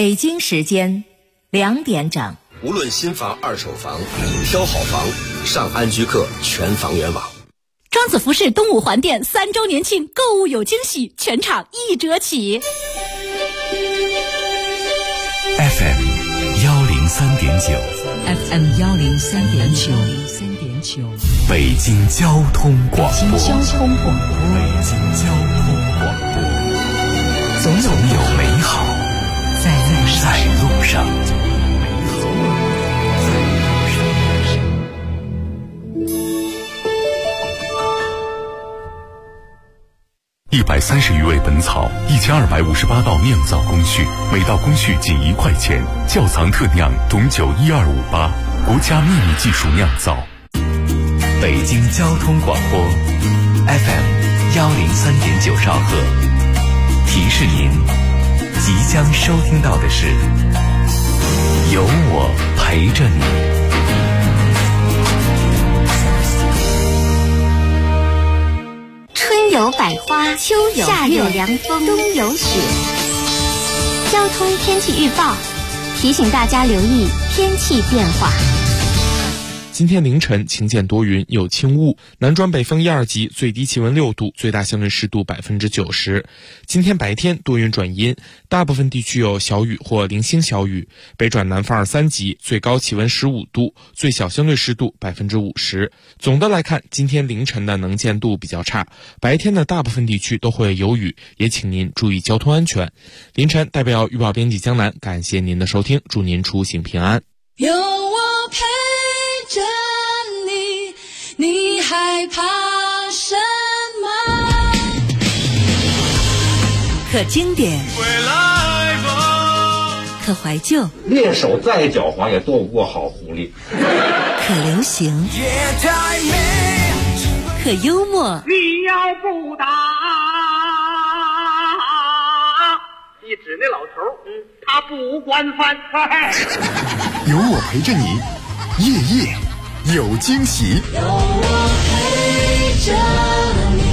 北京时间2点整。 无论新房二手房，挑好房上安居客全房源网。 庄子服饰东五环店3周年庆购物有惊喜，全场1折起。 FM 103.9 FM 103.9 北京交通广播。 北京交通广播。 总有美好在路上。130余味本草，1258道酿造工序，每道工序仅1块钱。窖藏特酿董酒12588，国家秘密技术酿造。北京交通广播 FM 103.9兆赫。提示您，即将收听到的是有我陪着你。 春有百花，秋有夏有凉风，冬有雪。交通天气预报提醒大家留意天气变化。 今天凌晨晴间多云，有轻雾，南转北风1、2级，最低气温6度，最大相对湿度90%。今天白天多云转阴，大部分地区有小雨或零星小雨，北转南风2、3级，最高气温15度，最小相对湿度50%。总的来看，今天凌晨的能见度比较差，白天的大部分地区都会有雨，也请您注意交通安全。凌晨代表预报编辑江南，感谢您的收听，祝您出行平安。 有我陪着你，你害怕什么？ 可经典，可怀旧， 猎手再狡猾也斗不过好狐狸。 可流行，可幽默。 你要不打，一指那老头，他不管饭。 有我陪着你，夜夜有惊喜。 有我陪着你。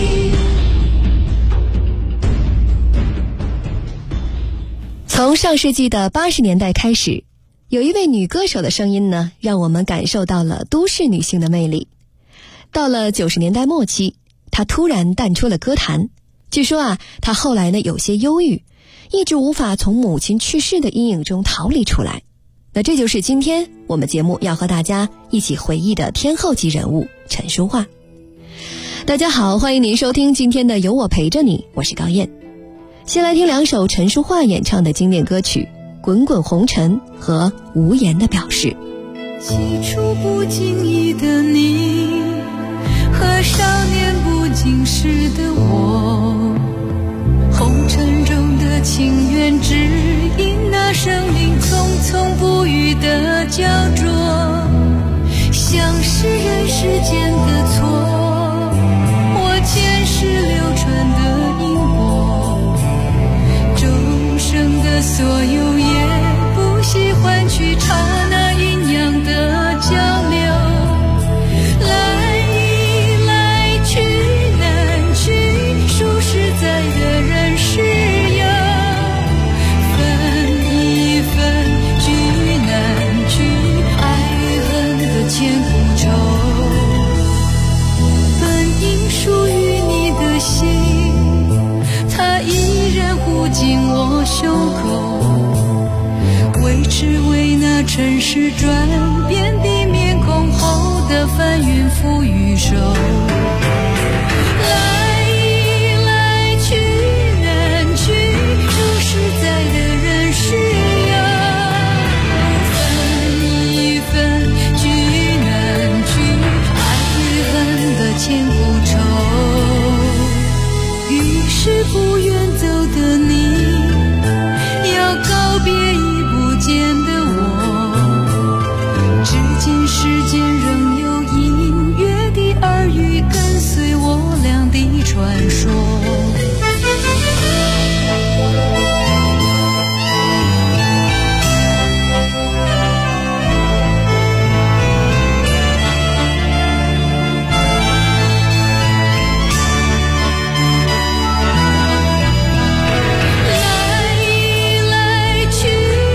从上世纪的80年代开始，有一位女歌手的声音呢，让我们感受到了都市女性的魅力。到了90年代末期，她突然淡出了歌坛。据说她后来呢有些忧郁，一直无法从母亲去世的阴影中逃离出来。那这就是今天我们节目要和大家一起回忆的天后级人物陈淑桦。大家好，欢迎您收听今天的有我陪着你，我是高燕。先来听2首陈淑桦演唱的经典歌曲《滚滚红尘》和《无言的表示》。 起初不经意的你，和少年不经事的我，红尘中的情缘只因那生命匆匆不语的焦灼，像是人世间的错，我前世流传的因果，众生的所有也不惜换取刹那阴阳的交流，来一来去难去，数实在的人世有，分一分聚难聚，爱与恨的千古愁，本应属于你的心，它依然护紧我胸口，为只为那尘世转变的面孔后的翻云覆雨手，来一来去难去，说实在的人世有，分一分聚难聚，爱与恨的千古愁，于是不愿走的你，要告别已不见的我，至今世间仍有隐约的耳语跟随我俩的传说。来一来去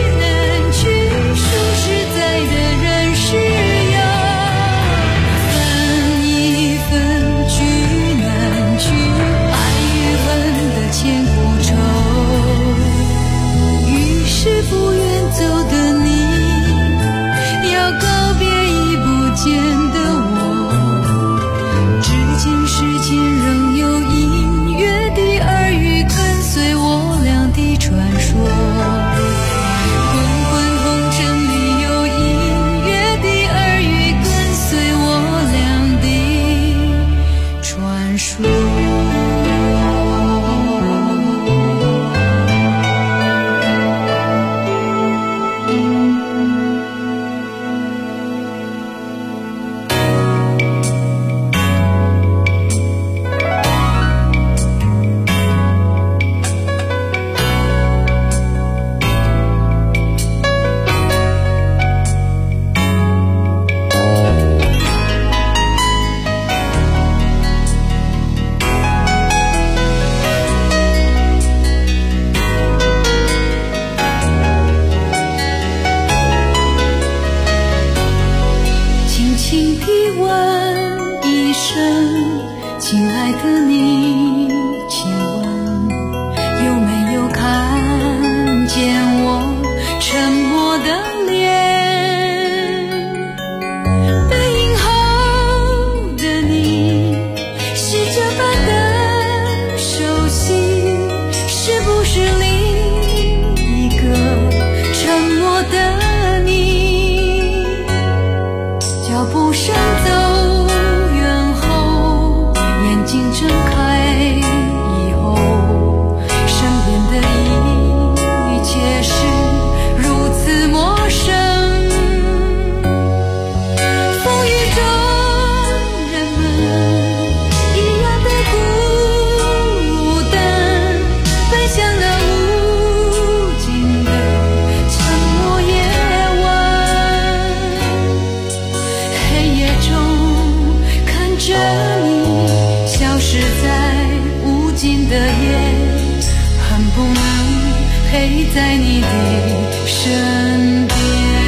亲爱的你，请问有没有看见我沉默的脸？背影后的你是这般的熟悉，是不是另一个沉默的你？脚步声走远后，眼睛睁开以后，身边的一切是如此陌生。风雨中人们一样的孤单，奔向那无尽的沉默夜晚。黑夜中看着你消失在无尽的夜，恨不能陪在你的身边。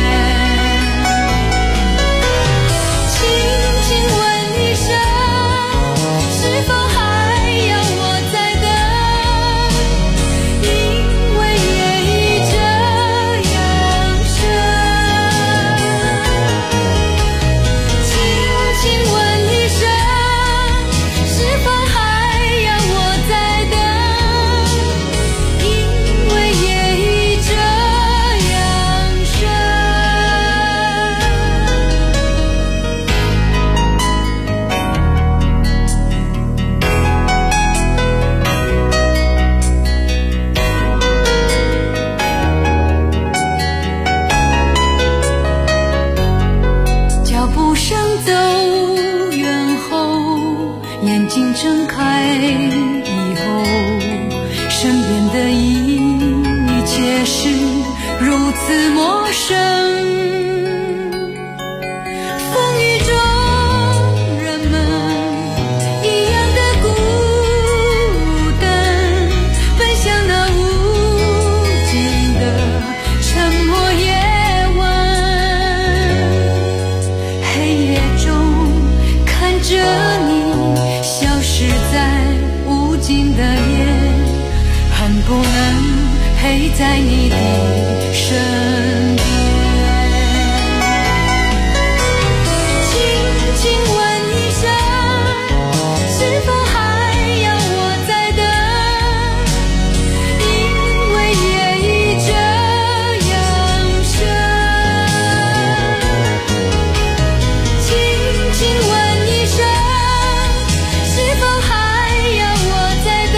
轻轻问一声，是否还要我再等？因为夜已这样深。轻轻问一声，是否还要我再等？因为夜已这样深。脚步声走远后，眼睛睁开以后，身边的一切是如此陌生。风雨中人们一样的孤单，奔向那无尽的沉默夜晚。黑夜中看着你消失在无尽的夜，恨不能陪在你的身边。轻轻问一声，是否还要我再等？因为夜已这样深。轻轻问一声，是否还要我再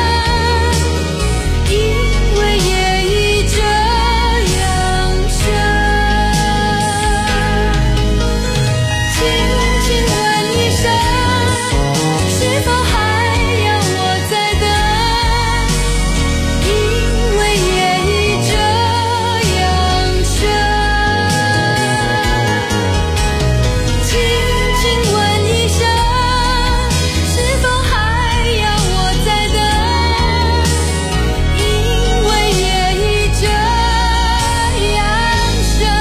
等？因为夜已这样深。轻轻问一声，是否还要我再等？因为夜已这样深。轻轻问一声，是否还要我再等？因为夜已这样深。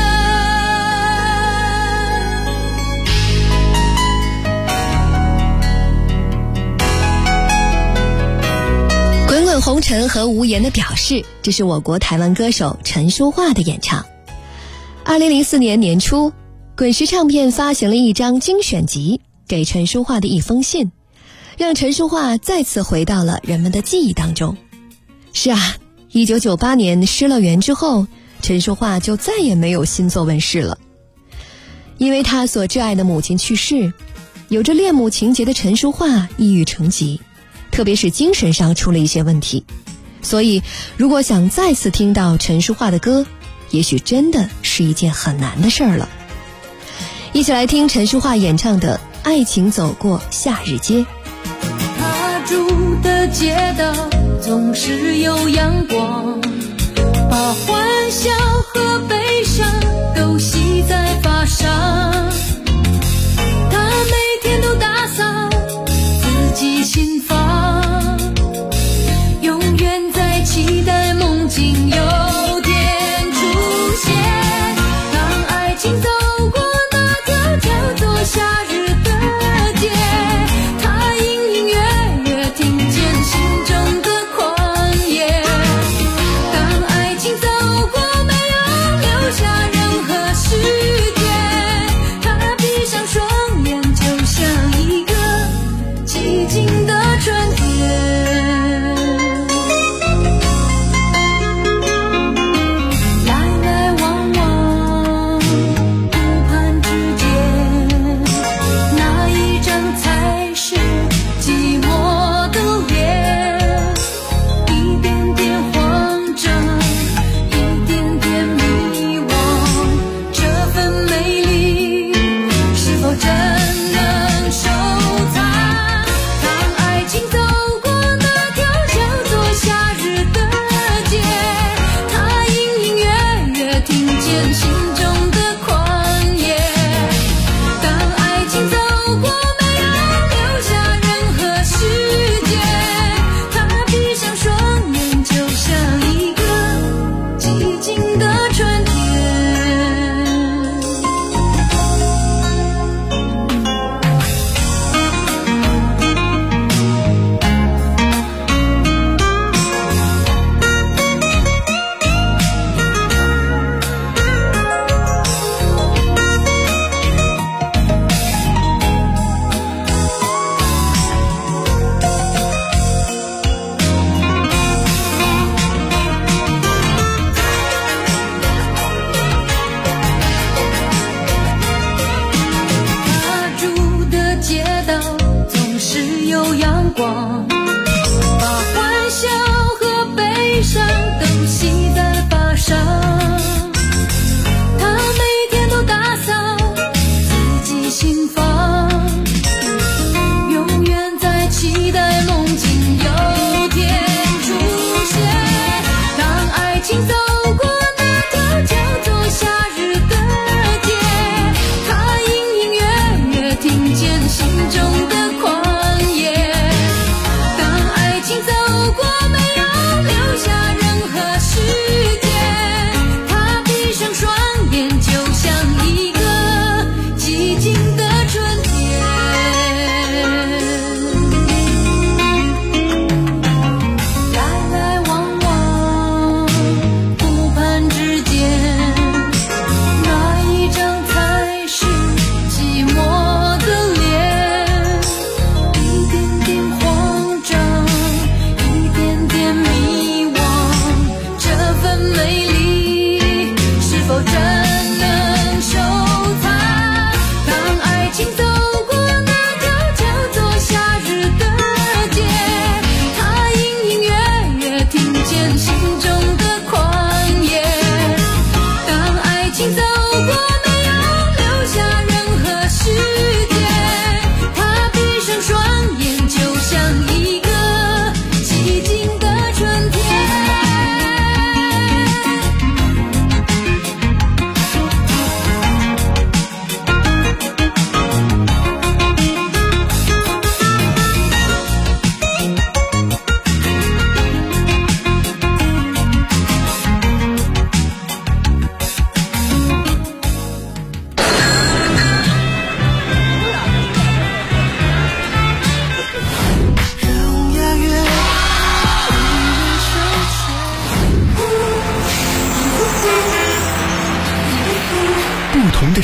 滚滚红尘和无言的表示，这是我国台湾歌手陈淑桦的演唱。2004年年初，滚石唱片发行了一张精选集，给陈淑桦的一封信，让陈淑桦再次回到了人们的记忆当中。是啊，1998年失乐园之后，陈淑桦就再也没有新作问世了。因为她所挚爱的母亲去世，有着恋母情节的陈淑桦抑郁成疾，特别是精神上出了一些问题。所以如果想再次听到陈淑桦的歌，也许真的是一件很难的事儿了。一起来听陈淑桦演唱的《爱情走过夏日街》。 他住的街道总是有阳光，把欢笑和悲伤都系在发上。他每天都打扫自己心房，永远在期待梦境有天出现。当爱情走过那条叫做夏日的街，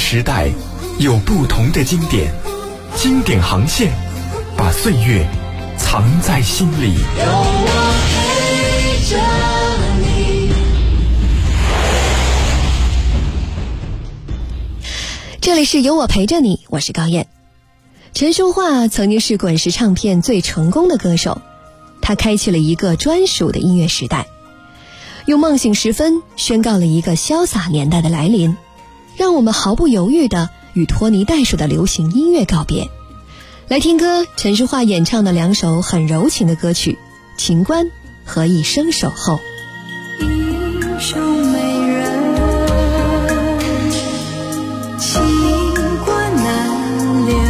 时代有不同的经典，经典航线把岁月藏在心里。 有我陪着你。 这里是有我陪着你，我是高燕。陈淑桦曾经是滚石唱片最成功的歌手，他开启了一个专属的音乐时代，用梦醒时分宣告了一个潇洒年代的来临，让我们毫不犹豫地与拖泥带水的流行音乐告别。来听歌，陈淑桦演唱的2首很柔情的歌曲《情关》和《一生守候》。 英雄美人，情关难留，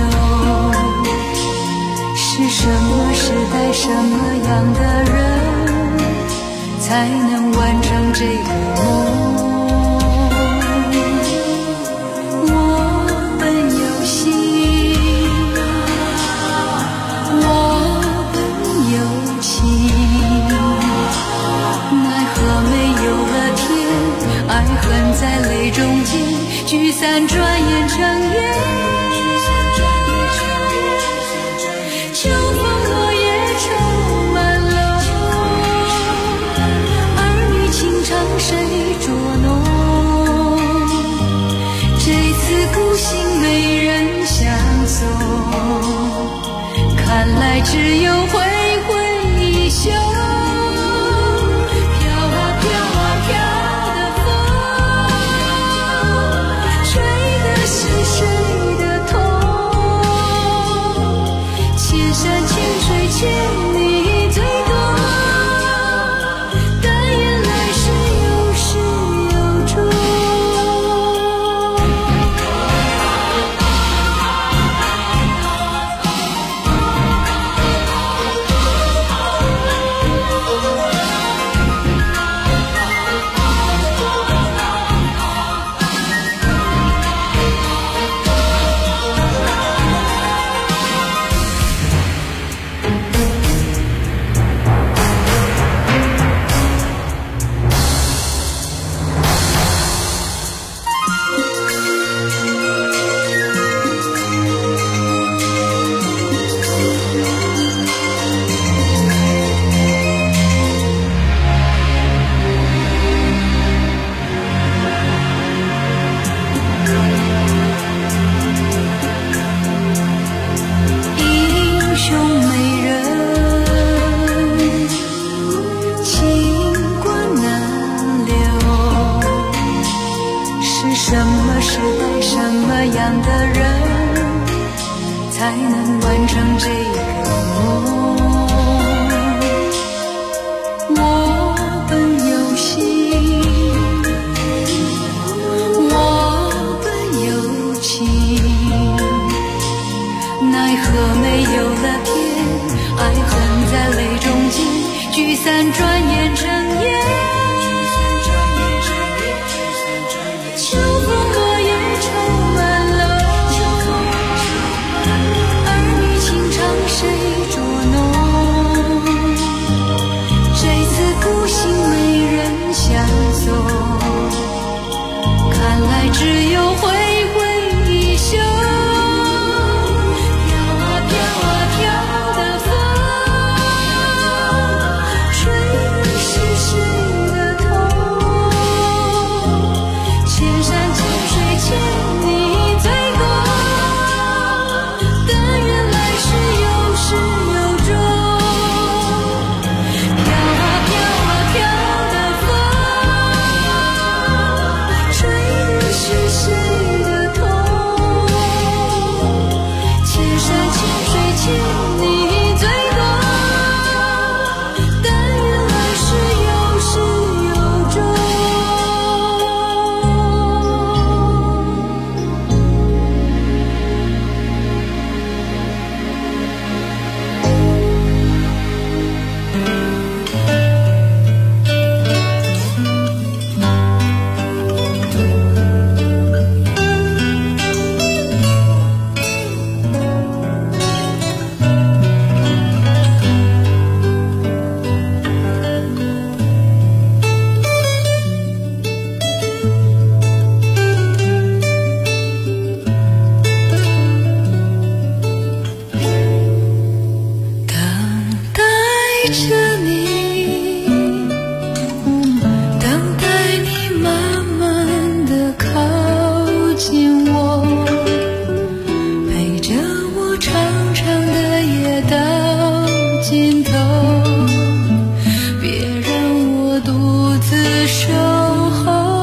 是什么时代什么样的人才能完成这个梦？我本有心，我本有情，奈何没有了天，爱恨在泪中间，聚散转眼成烟。秋风落叶充满楼，儿女情长谁捉弄？这次孤行没人相送，看来只有挥挥衣袖。飘啊飘啊飘的风，吹的是谁的痛？千山千水千里最多，但愿来世有始有终。才能完成这个梦。我本有心，我本有情，奈何没有了天，爱恨在泪中间，聚散转眼成烟。秋风落叶充满楼，谁捉弄？这次孤行没人相送，看来只有挥挥衣袖。飘啊飘啊飘的风，吹的是着你，等待你慢慢地靠近我，陪着我长长的夜到尽头，别让我独自守候。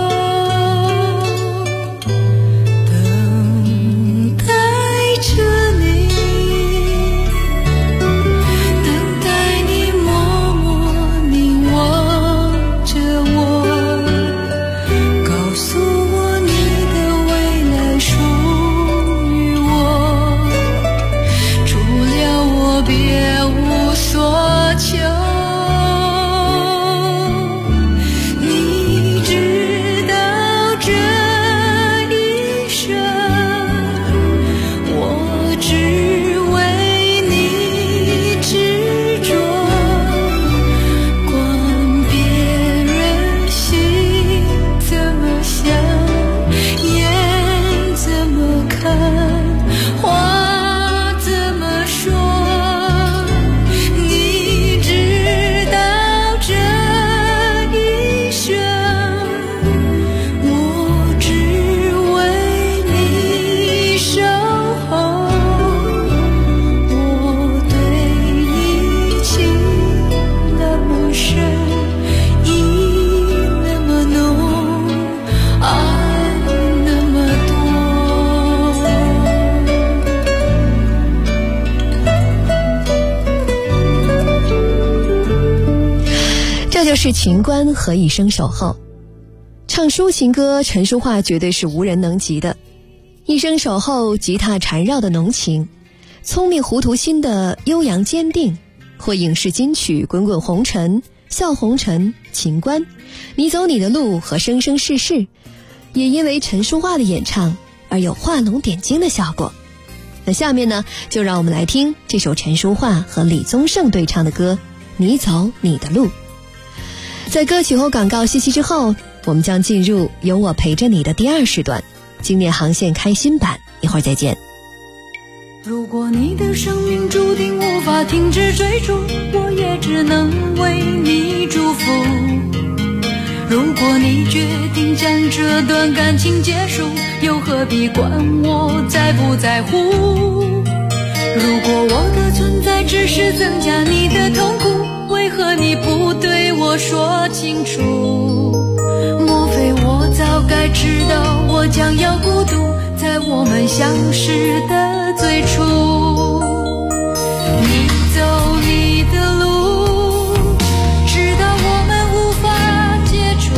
是情关和一生守候。唱抒情歌，陈淑桦绝对是无人能及的。一生守候，吉他缠绕的浓情，聪明糊涂心的悠扬坚定，或影视金曲滚滚红尘、笑红尘、情关、你走你的路和生生世世，也因为陈淑桦的演唱而有画龙点睛的效果。那下面呢，就让我们来听这首陈淑桦和李宗盛对唱的歌《你走你的路》。在歌曲和广告信息之后，我们将进入有我陪着你的第二时段，经典航线开心版，一会儿再见。 如果你的生命注定无法停止追逐，我也只能为你祝福。如果你决定将这段感情结束，又何必管我在不在乎？如果我的存在只是增加你的痛苦，为何你不对我说清楚？莫非我早该知道我将要孤独，在我们相识的最初。你走你的路，直到我们无法接触。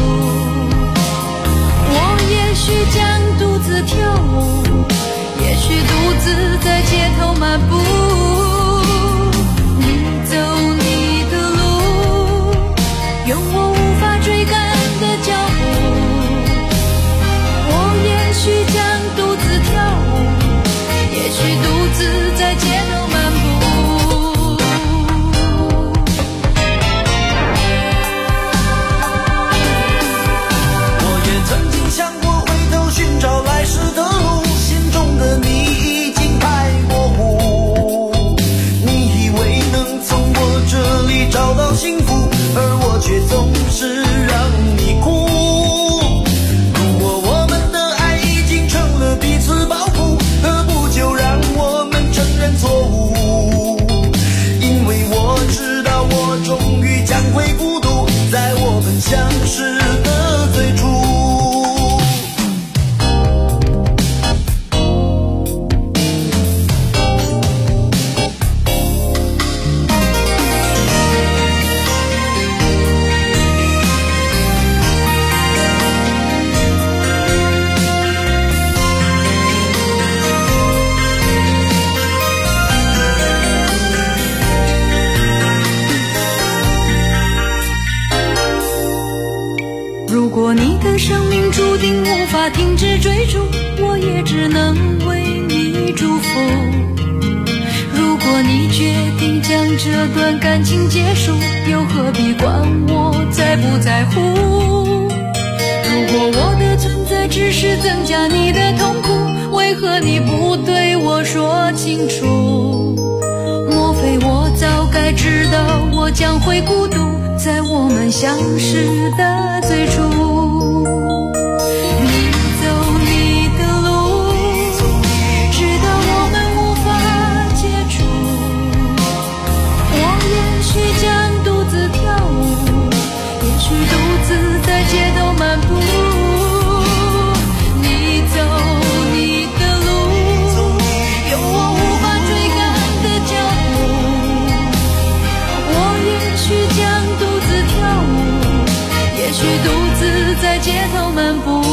我也许将独自跳舞，也许独自在街头漫步。用我无法追赶的脚步，我也许将独自跳舞，也许独自在街头漫步。 我也曾经想过回头寻找来时的路，心中的你已经太模糊。你以为能从我这里找到幸福，而我却总是让你哭。如果我们的爱已经成了彼此包袱，何不就让我们承认错误？因为我知道我终于将会孤独，在我们相识的最初。 如果你的生命注定无法停止追逐，我也只能为你祝福。如果你决定将这段感情结束，又何必管我在不在乎？如果我的存在只是增加你的痛苦，为何你不对我说清楚？莫非我早该知知道我将会孤独，在我们相识的最初。你走你的路，直到我们无法接触。我也许将独自跳舞，也许独自在街头漫步。你走你的路，有我无法追赶的脚步。我也许将独自跳舞，也许独自在街头漫步。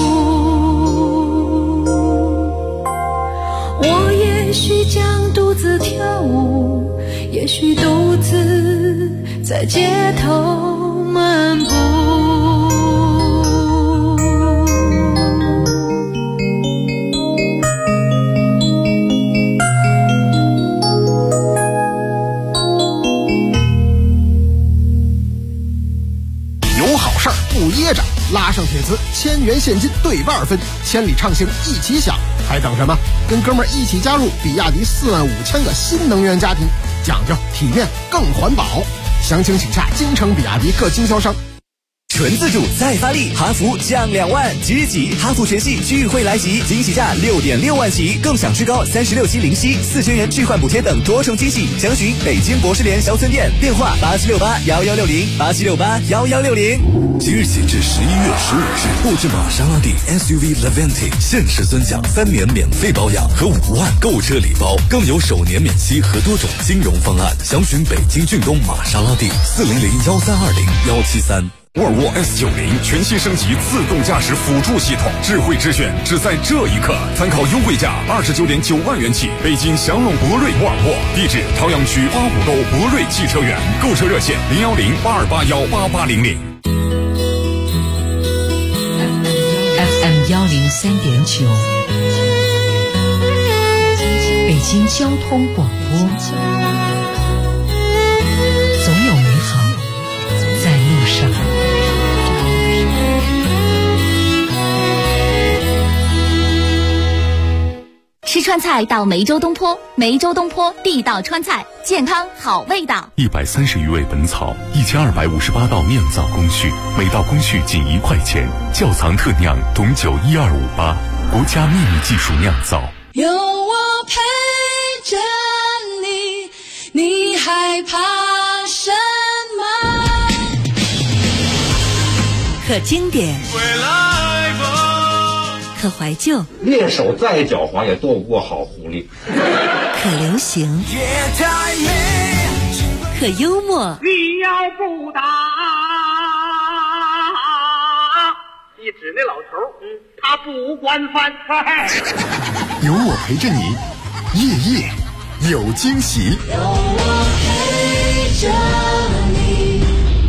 我也许将独自跳舞，也许独自在街头漫步。 有好事儿不噎着，拉上帖子1000元现金对半分，千里畅行一起享，还等什么？跟哥们儿一起加入比亚迪45000个新能源家庭，讲究体面更环保。详情请洽京城比亚迪各经销商。 纯自主再发力，哈弗降2万，即日起哈弗全系聚会来袭，惊喜价6.6万起，更享至高36期零息，4000元置换补贴等多重惊喜。详询北京博士联销村店，电话87681160，87681160。 即日起至11月15日，购置玛莎拉蒂 SUV Levante 限时尊享3年免费保养和5万购车礼包，更有首年免息和多种金融方案。详询北京骏东玛莎拉蒂4001320-173。 沃尔沃 S90 全新升级自动驾驶辅助系统，智慧之选只在这一刻，参考优惠价29.9万元起。北京祥龙博瑞沃尔沃，地址朝阳区8五沟博瑞汽车园，购车热线010-8281-8800。 FM 103.9，北京交通广播，总有美好在路上。 吃川菜到梅州东坡，梅州东坡地道川菜，健康好味道。 130余味本草，1258道酿造工序，每道工序仅1块钱，窖藏特酿董酒12588，国家秘密技术酿造。 有我陪着你，你害怕什么？ 可经典，可怀旧， 猎手再狡猾也斗不过好狐狸。 可流行，可幽默。 你要不打，一指那老头，他不惯犯。 有我陪着你，夜夜有惊喜。 有我陪着你。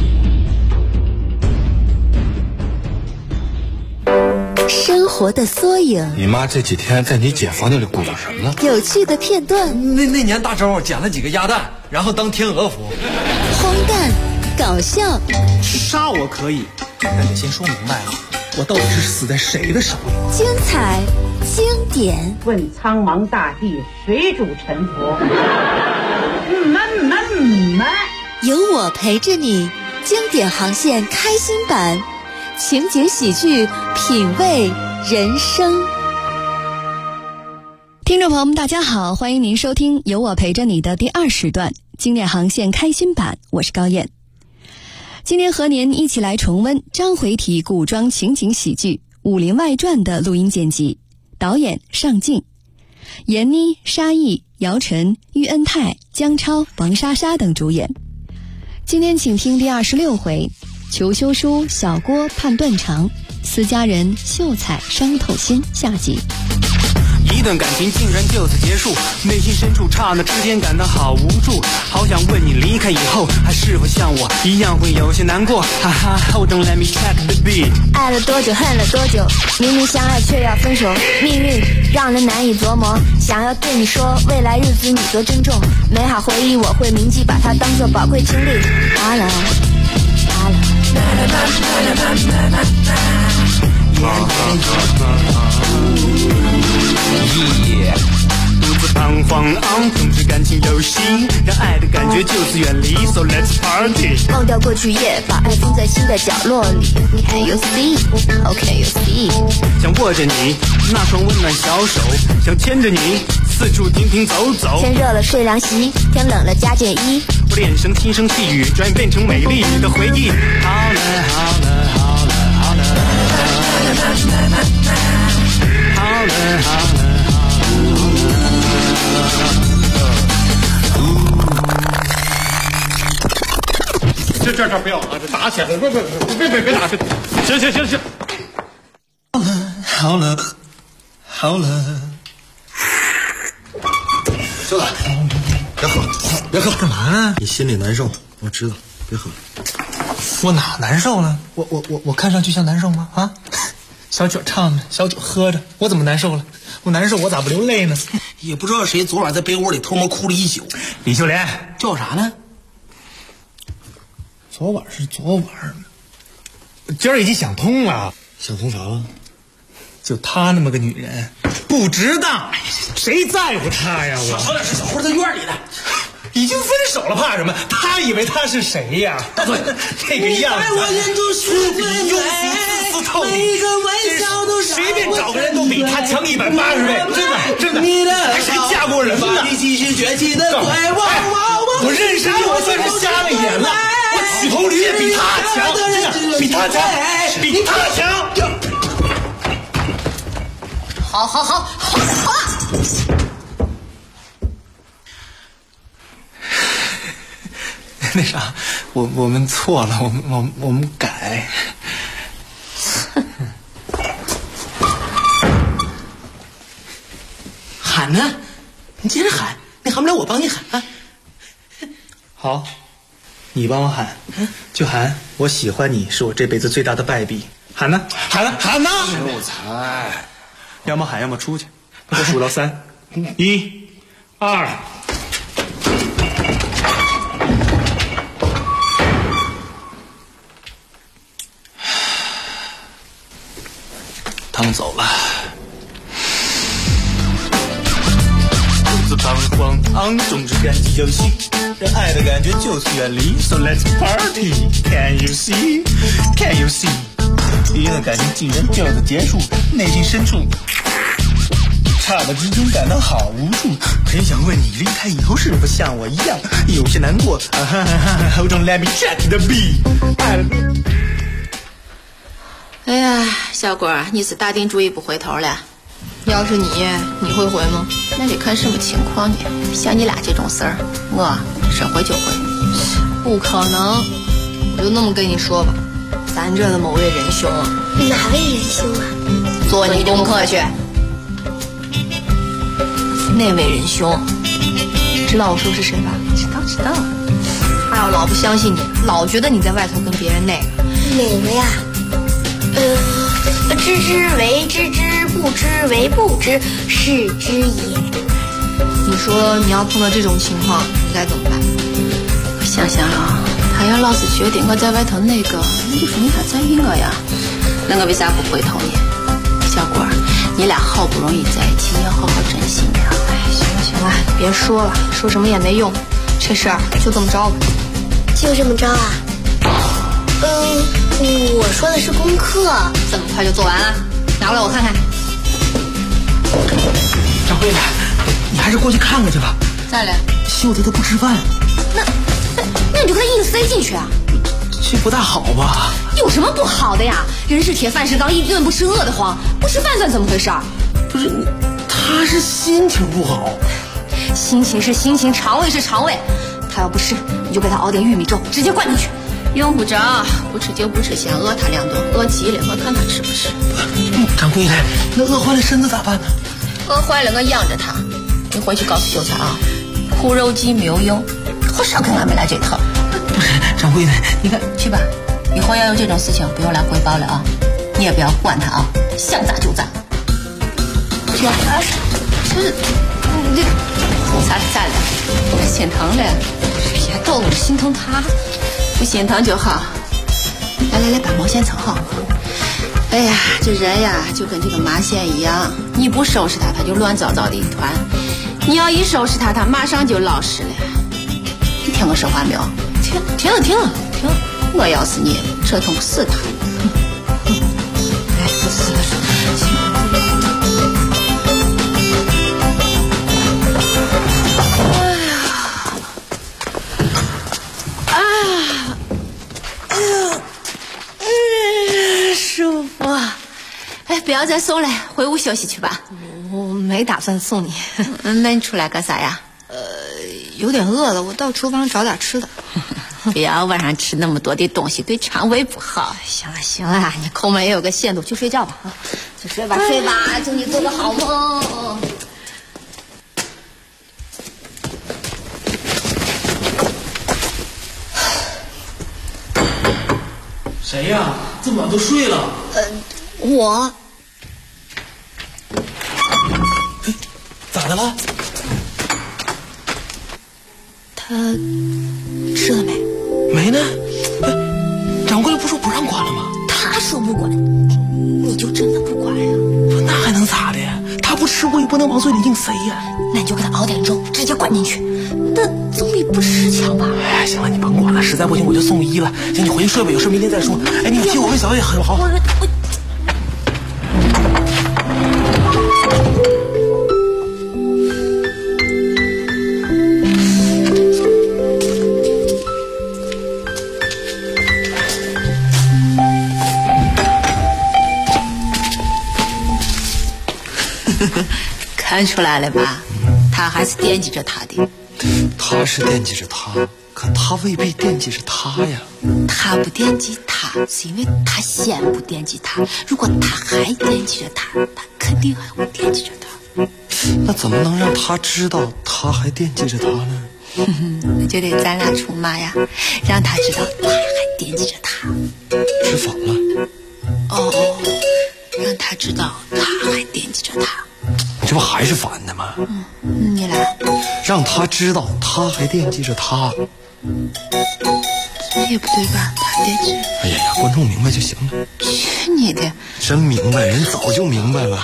生活的缩影， 你妈这几天在你姐房间里鼓捣什么呢？ 有趣的片段。 那年大周捡了几个鸭蛋，然后当天鹅服。 荒诞，搞笑。 杀我可以，但得先说明白了，我到底是死在谁的手里？ 精彩，经典。 问苍茫大地，谁主沉浮？ 有我陪着你，经典航线开心版。情景喜剧，品味人生。听众朋友们大家好，欢迎您收听有我陪着你的第2时段经典航线开心版，我是高燕。今天和您一起来重温章回体古装情景喜剧《武林外传》的录音剪辑，导演尚敬，闫妮、沙溢、姚晨、喻恩泰、姜超、王莎莎等主演。今天请听第26回，裘修书小郭判断长，私家人秀才伤透心下集。 一段感情竟然就此结束，内心深处刹那之间感到好无助，好想问你离开以后还是否像我一样会有些难过，哈哈 Hold on let me check the beat。 爱了多久恨了多久，明明相爱却要分手，命运让人难以琢磨，想要对你说未来日子你多珍重，美好回忆我会铭记，把它当作宝贵经历。阿拉阿拉独自彷徨总之感情游戏，让爱的感觉就此远离。So let's party， 忘掉过去夜，把爱封在心的角落里。Can you see? How can you see? 想握着你那双温暖小手，想牵着你四处停停走走。 天热了睡凉席，天冷了加件衣。 我的眼神轻声细语，转眼变成美丽的回忆。好了好了好了好了，好了好了。 这不要啊！这打起来了！别打！行。 好了， 小子，别喝， 干嘛呢？ 你心里难受，我知道，别喝。 我哪难受了？我看上去像难受吗？啊，小曲唱着，小酒喝着，我怎么难受了？我难受，我咋不流泪呢？ 也不知道谁昨晚在被窝里偷摸哭了一宿。 李秀莲叫啥呢？ 昨晚是昨晚，今儿已经想通了。 想通啥了？ 就她那么个女人，不值当，谁在乎她呀？ 小点声，小慧在院里呢。 已经分手了，怕什么？他以为他是谁呀？对，这个样子，是比庸俗自私透顶，随便找个人都比他强180倍，真的，还谁嫁过人吧？ 你继续崛起的快望， 我认识你，我算是瞎了眼了。我举头驴也比他强，真的，比他强。 好。 那啥，我们错了，我们改。 喊呢？你接着喊，你喊不了我帮你喊啊。 好，你帮我喊，就喊我喜欢你是我这辈子最大的败笔。喊呢？ 秀才， 要么喊，要么出去。我数到3，1、2。 他们走了。 独自彷徨总之感情游戏，让爱的感觉就此远离。So let's party. Can you see? Can you see? 第一段感情竟然就此结束，内心深处差的之间感到好无助，很想问你离开以后是否像我一样有些难过。Hold on, let me check the beat。 哎呀，小果儿，你是打定主意不回头了？ 要是你会回吗？ 那得看什么情况呢。像你俩这种事儿，我说回就回。 不可能，我就那么跟你说吧，咱这的某位仁兄啊，哪位仁兄啊？ 做你功课去。那位仁兄， 知道我说是谁吧？ 知道。 他要老不相信你，老觉得你在外头跟别人那个。 哪个呀？知之为知之，不知为不知，是知也。 你说你要碰到这种情况，你该怎么办？ 我想想啊，他要老是觉得我在外头那个，那就说明他在意我呀。那我为啥不回头呢？小果儿，你俩好不容易在一起，要好好珍惜呀。 哎，行了，别说了，说什么也没用。这事儿就这么着吧。 就这么着啊？我说的是功课。 这么快就做完了？拿过来我看看。 掌柜的，你还是过去看看去吧。 再来。 秀才他不吃饭。 那你就给他硬塞进去啊。 这不大好吧？ 有什么不好的呀？人是铁，饭是钢，一顿不吃饿得慌。不吃饭算怎么回事？ 不是，他是心情不好。 心情是心情，肠胃是肠胃。他要不吃，你就给他熬点玉米粥，直接灌进去。 用不着，不吃就不吃，先饿他2顿，饿急了我看他吃不吃。 掌柜的，那饿坏了身子咋办呢？ 饿坏了我养着他。你回去告诉秀才啊，苦肉计没有用，好少跟俺们来这套。 不是，掌柜的，你看去吧，以后要有这种事情不用来汇报了啊，你也不要管他啊，想咋就咋。去啊！不是，你这咋了？我心疼了。 别逗了，我心疼他。 不心疼就好。来，把毛线盛好。哎呀，这人呀就跟这个麻线一样，你不收拾他，他就乱糟糟的一团。 你要一收拾他，他马上就老实了。你听我说话没有？ 听了。 我要是你，折腾死他。 舒服。 哎，不要再送了，回屋休息去吧。 我没打算送你。 那你出来干啥呀？ 有点饿了，我到厨房找点吃的。 不要晚上吃那么多的东西，对肠胃不好。 行了，你抠门也有个限度，去睡觉吧。去睡吧，祝你做个好梦。 谁呀？这么晚都睡了？ 我。 咋的了？ 他吃了没？ 没呢。掌柜的不说不让管了吗？ 他说不管，你就真的不管呀？ 那还能咋的呀？他不吃我也不能往嘴里硬塞呀。 那你就给他熬点粥，直接灌进去，那总比不吃强吧？ 哎，行了，你甭管了，实在不行我就送医了。行，你回去睡吧，有事明天再说。哎，你替我问小叶很好。 看出来了吧？他还是惦记着他的。 他是惦记着他，可他未必惦记着他呀。 他不惦记他，是因为他先不惦记他。如果他还惦记着他，他肯定还会惦记着他。 那怎么能让他知道他还惦记着他呢？ 那就得咱俩出马呀，让他知道他还惦记着他。 是反了。 哦，让他知道他还惦记着他。 你这不还是反的吗？ 你来， 让他知道他还惦记着他。 这也不对吧？他惦记。 哎呀，观众明白就行了。 去你的！ 真明白，人早就明白了。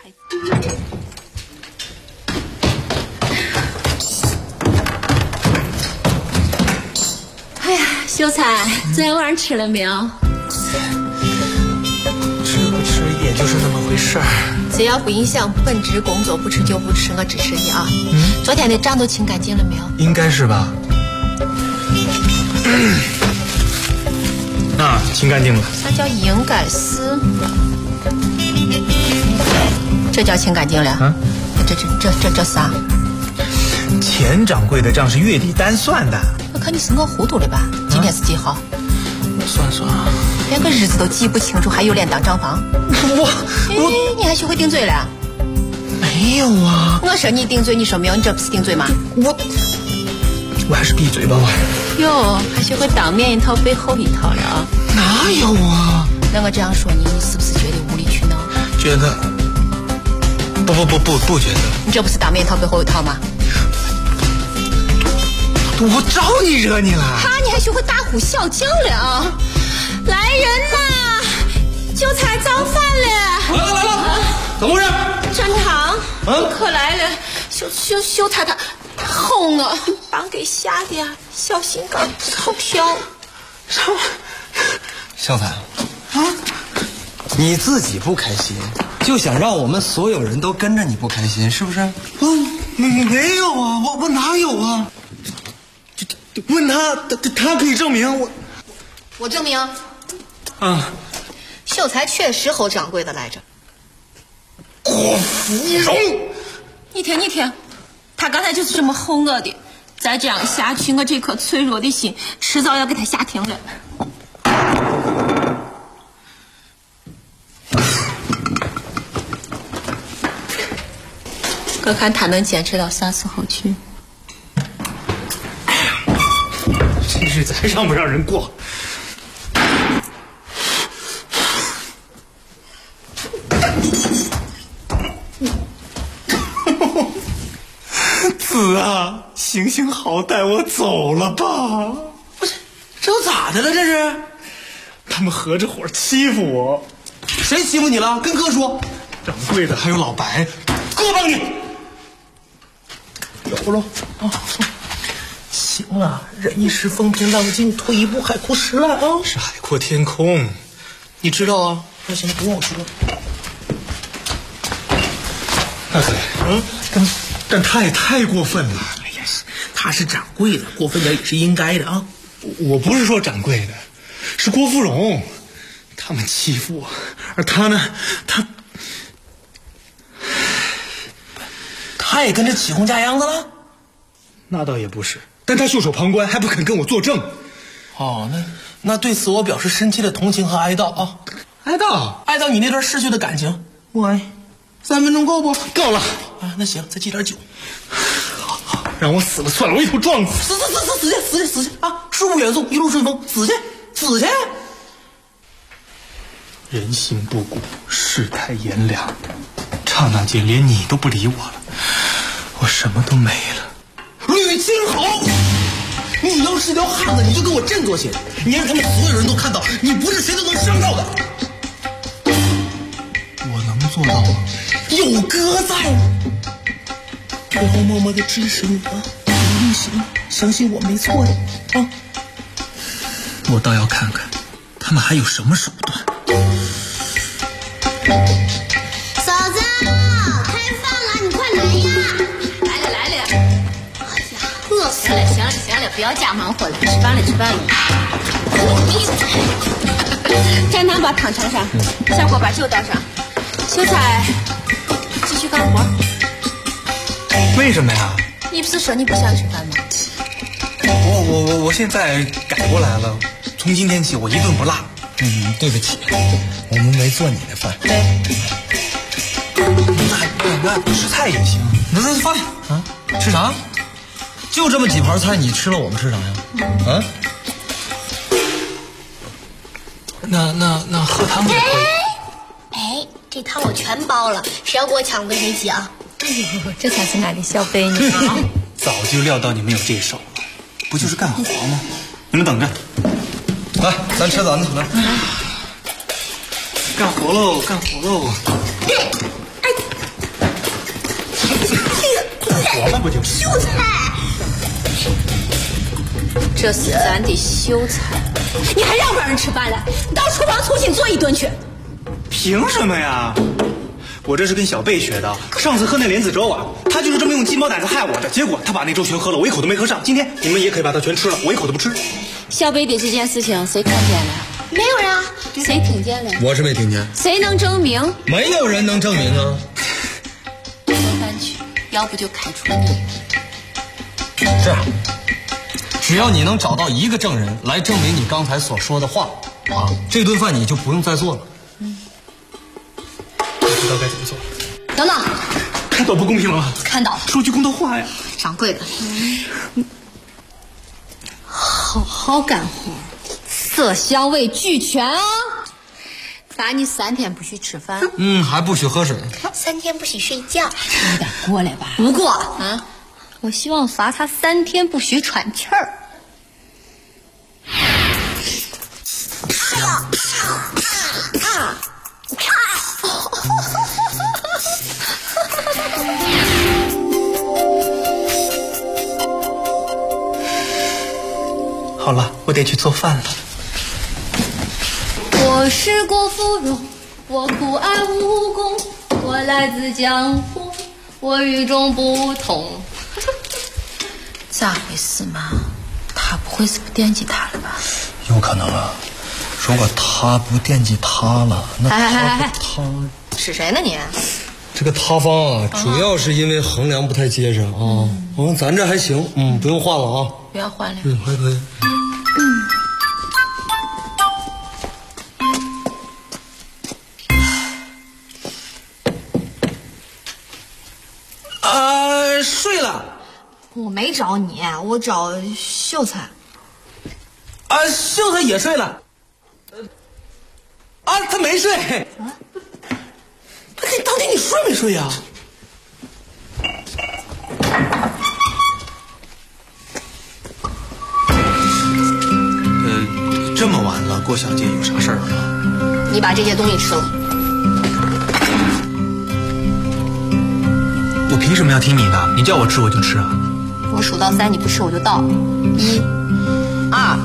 哎呀，秀才，昨天晚上吃了没有？ 吃不吃也就是那么回事儿。 只要不影响本职工作，不吃就不吃，我支持你啊。昨天的账都清干净了没有？ 应该是吧。啊，清干净了。 啥叫应该是？这叫清干净了？ 啊？ 这啥？ 钱掌柜的账是月底单算的。 我看你是我糊涂了吧？今天是几号？ 算算啊， 连个日子都记不清楚，还有脸当账房？你还学会顶嘴了？ 没有啊。 我说你顶嘴，你说没有，你这不是顶嘴吗？ 我还是闭嘴吧我。 哟，还学会当面一套背后一套了啊？ 哪有啊？ 那我这样说你是不是觉得无理取闹？ 觉得。不觉得。 你这不是当面一套背后一套吗？ 我招你惹你了？ 你还学会大呼小叫了啊！来人呐！就菜早饭了！ 来了！怎么回事？ 站堂，可来了！秀才他哄啊，把我给吓的呀，小心肝好飘。 秀才啊，你自己不开心，就想让我们所有人都跟着你不开心，是不是？ 没有啊，我哪有啊？问他可以证明我证明啊， 秀才确实吼掌柜的来着。 郭芙蓉， 你听，他刚才就是这么吼我的。再这样下去，我这颗脆弱的心迟早要给他吓停了。我看他能坚持到啥时候去。 这日子还让不让人过？子啊，行行好，带我走了吧！不是，这都咋的了？这是？他们合着伙欺负我。 谁欺负你了？跟哥说。 掌柜的还有老白，哥帮你。 有了啊！行了，忍一时风平浪静，退一步海枯石烂啊！是海阔天空，你知道啊？那行，不用我说。大嘴，但他也太过分了。哎呀，他是掌柜的，过分点也是应该的啊。我不是说掌柜的，是郭芙蓉，他们欺负我，而他呢，他也跟着起哄架秧子了？那倒也不是，但他袖手旁观，还不肯跟我作证。哦，那对此我表示深切的同情和哀悼啊！哀悼你那段逝去的感情。我3分钟够不？够了啊！那行，再寄点酒。好，让我死了算了，我一头撞死去啊！事不远送，一路顺风，死去！人心不古，世态炎凉，刹那间连你都不理我了，我什么都没了。吕青豪，你要是条汉子，你就给我振作些，你让他们所有人都看到，你不是谁都能伤到的。我能做到吗？有哥在，背后默默的支持你啊！你一定行，相信我没错的啊！我倒要看看他们还有什么手段。 嫂子，开饭了，你快来呀！ 来了。哎呀，饿死了！行了，不要假忙活了，吃饭了。站堂把汤盛上，下锅把酒倒上。秀才，继续干活。 为什么呀？ 你不是说你不想吃饭吗？ 我现在改过来了，从今天起我一顿不落。对不起，我们没做你的饭。那不吃菜也行。那饭啊？吃啥？就这么几盘菜，你吃了我们吃啥呀？啊？那喝汤也可以。 哎，这汤我全包了，谁要给我抢归谁急啊！ 哎呦，这才是俺的小贝呢啊！ 早就料到你们有这手了，不就是干活吗？你们等着，来，咱吃咱的，来，干活喽！干活嘛，不就是？ 秀才， 这是咱的秀才，你还让不让人吃饭了？你到厨房重新做一顿去。 凭什么呀？我这是跟小贝学的。上次喝那莲子粥啊，他就是这么用鸡毛掸子害我的，结果他把那粥全喝了，我一口都没喝上。今天你们也可以把它全吃了，我一口都不吃。 小贝的这件事情谁看见了？ 没有人啊。 谁听见了？ 我是没听见。 谁能证明？ 没有人能证明啊。 说饭去，要不就开除了你。 是，只要你能找到一个证人来证明你刚才所说的话啊，这顿饭你就不用再做了。 不知道该怎么做了。 等等， 看到不公平了吗？ 看到了。 说句公道话呀， 掌柜的，好好干活，色香味俱全啊！罚你3天不许吃饭， 还不许喝水 ，3天不许睡觉， 有点过来吧？不过啊，我希望罚他3天不许喘气儿。 好了，我得去做饭了。 我是郭芙蓉，我不爱武功，我来自江湖，我与众不同。咋回事嘛？他不会是不惦记他了吧？ 有可能啊。如果他不惦记他了，那他是谁呢你？ 这个塌方啊，主要是因为横梁不太结实啊。咱这还行，不用换了啊。 不要换了。 还可以。 睡了。 我没找你，我找秀才。 秀才也睡了。他没睡。到底你睡没睡呀？这么晚了，郭小姐有啥事儿吗？ 你把这些东西吃了。 我凭什么要听你的？你叫我吃我就吃啊。 我数到3，你不吃我就倒。1、2，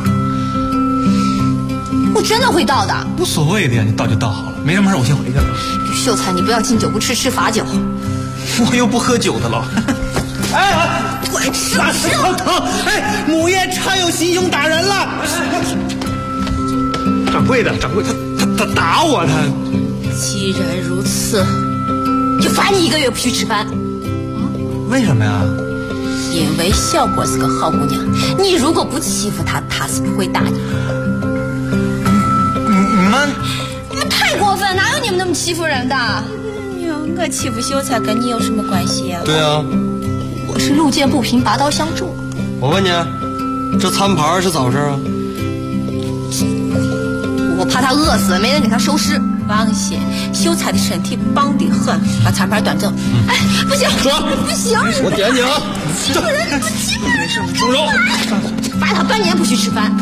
我真的会倒的。 无所谓的呀，你倒就倒好了，没什么事，我先回去了。 秀才，你不要敬酒不吃吃罚酒。 我又不喝酒的了。哎， 快吃！ 好疼！哎，母爷常有袭胸打人了。掌柜的，他打我他。 既然如此，就罚你1个月不许吃饭。 为什么呀？ 因为小果是个好姑娘，你如果不欺负她，她是不会打你。 你们太过分，哪有你们那么欺负人的？我欺负秀才跟你有什么关系啊？ 对啊， 我是路见不平拔刀相助。 我问你，这餐盘是咋回事啊？ 我怕他饿死了，没人给他收拾。放心，秀才的身体棒得很，把餐盘端正。哎，不行，不行！ 我点你啊！ 欺负人，不欺负人！ 没事，住手！ 罚他半年不许吃饭。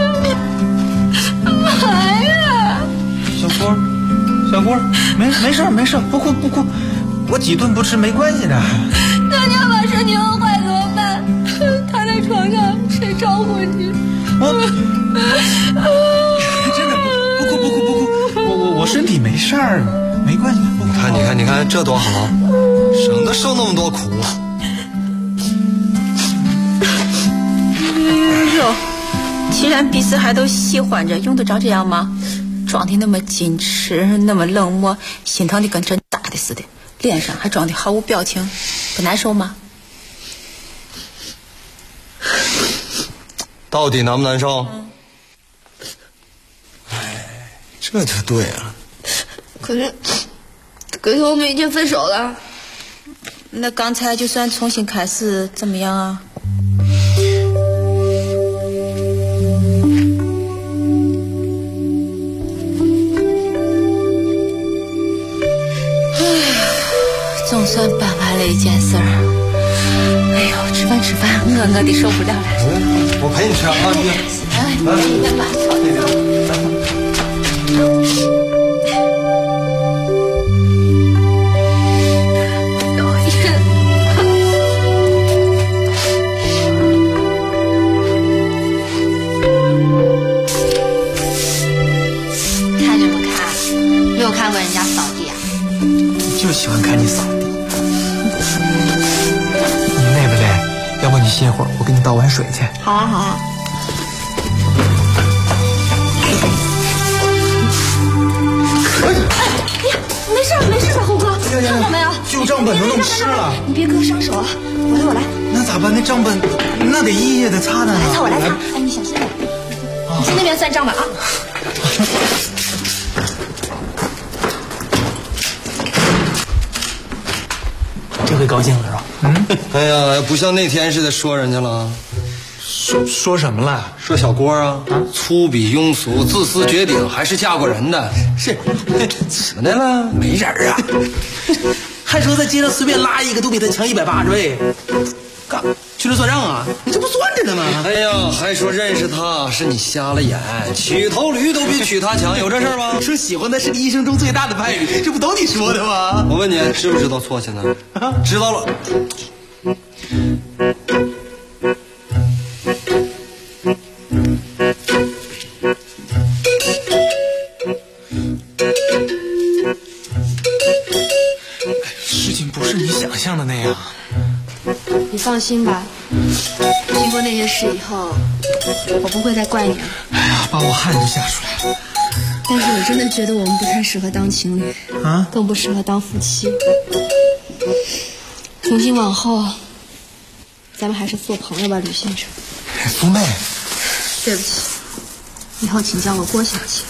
哎呀， 小郭，没事，不哭，我几顿不吃没关系的。 那你要把身体饿坏怎么办？躺在床上谁照顾你？ 真的不哭，我身体没事儿，没关系。你看这多好，省得受那么多苦。 既然彼此还都喜欢着，用得着这样吗？装的那么矜持，那么冷漠，心疼的跟针打的似的，脸上还装的毫无表情，不难受吗？ 到底难不难受？这就对了。 可是我们已经分手了。那刚才就算重新开始，怎么样啊？总算办完了一件事儿。哎呦，吃饭，饿的受不了了。 我陪你吃啊， 看什么看？没有看过人家扫地啊？ 就喜欢看你扫地。你累不累？要不你歇会儿，我给你倒碗水去。 好啊。没事吧，猴哥？看到没有？ 旧账本都弄湿了。 你别割伤手啊！我来。 那咋办？那账本那得一页的擦的。 我来擦。哎，你小心点。你去那边算账吧啊。 这回高兴了是吧？哎呀，不像那天似的说人家了。说什么了？说小郭啊，粗鄙庸俗、自私绝顶，还是嫁过人的。是，怎么的了？没人啊， 还说在街上随便拉一个都比他强180倍，干去了算账啊？你这不算着呢吗？ 哎呀，还说认识他是你瞎了眼，娶头驴都比娶他强，有这事吗？ 说喜欢的是你一生中最大的败笔，这不都你说的吗？ 我问你，知不知道错？现在知道了。事情不是你想象的那样。 你放心吧，经过那些事以后，我不会再怪你了。 哎呀，把我汗都吓出来了。 但是我真的觉得我们不太适合当情侣啊， 更不适合当夫妻。从今往后，咱们还是做朋友吧，吕先生。 苏妹， 对不起，以后请叫我郭小姐。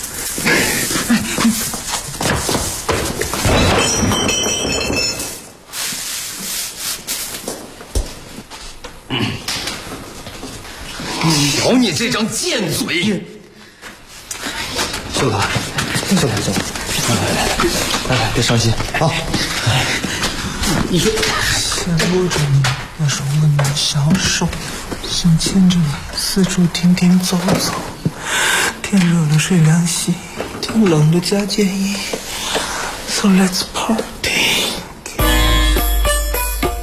瞧你这张贱嘴！秀才，来，别伤心啊！你说， 牵不住你那双温暖小手，想牵着你四处停停走走。天热了睡凉席，天冷了加件衣。So let's party。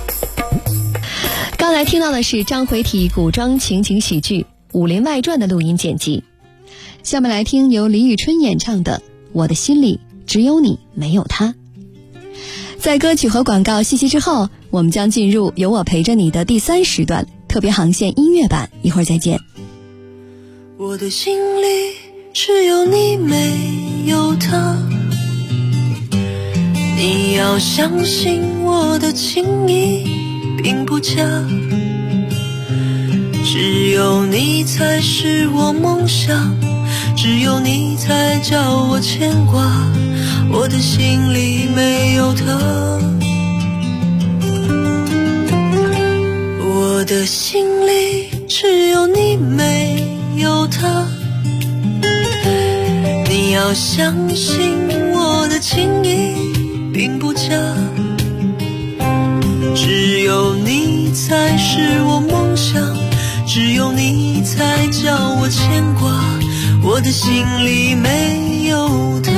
刚才听到的是张回体古装情景喜剧《武林外传》的录音剪辑。下面来听由李宇春演唱的《我的心里只有你没有他》。在歌曲和广告信息之后，我们将进入有我陪着你的第3时段特别航线音乐版，一会儿再见。 我的心里只有你没有他，你要相信我的情意并不假，只有你才是我梦想，只有你才叫我牵挂，我的心里没有他，我的心里只有你没有他，你要相信我的情意并不假，只有你才是我梦想，只有你才叫我牵挂，我的心里没有他。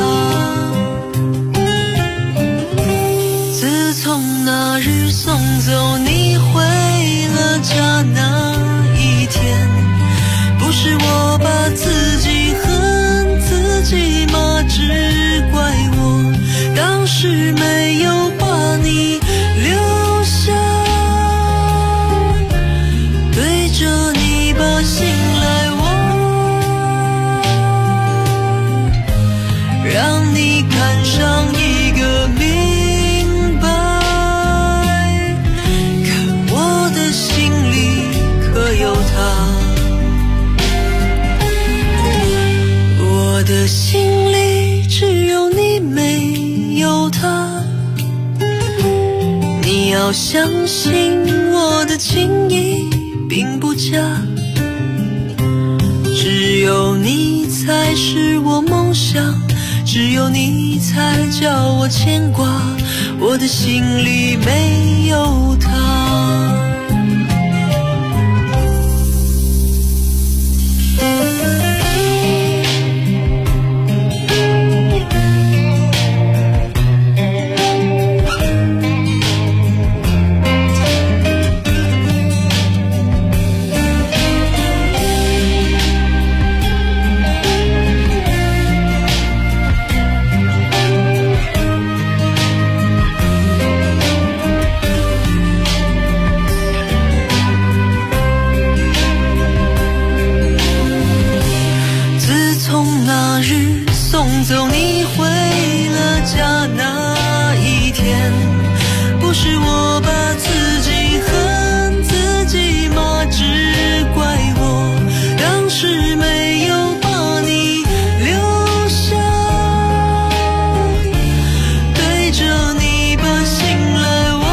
自从那日送走你回了家那一天，不是我把自己恨自己吗？只怪我当时没有把你留下，对着你把心来挖，让你看上一个明白，看我的心里可有他，我的心里只有你没有他，你要相信我的情意并不假，只有你才是我梦想，只有你才叫我牵挂，我的心里没有他。送走你回了家那一天，不是我把自己恨自己吗？只怪我当时没有把你留下，对着你把心来挖，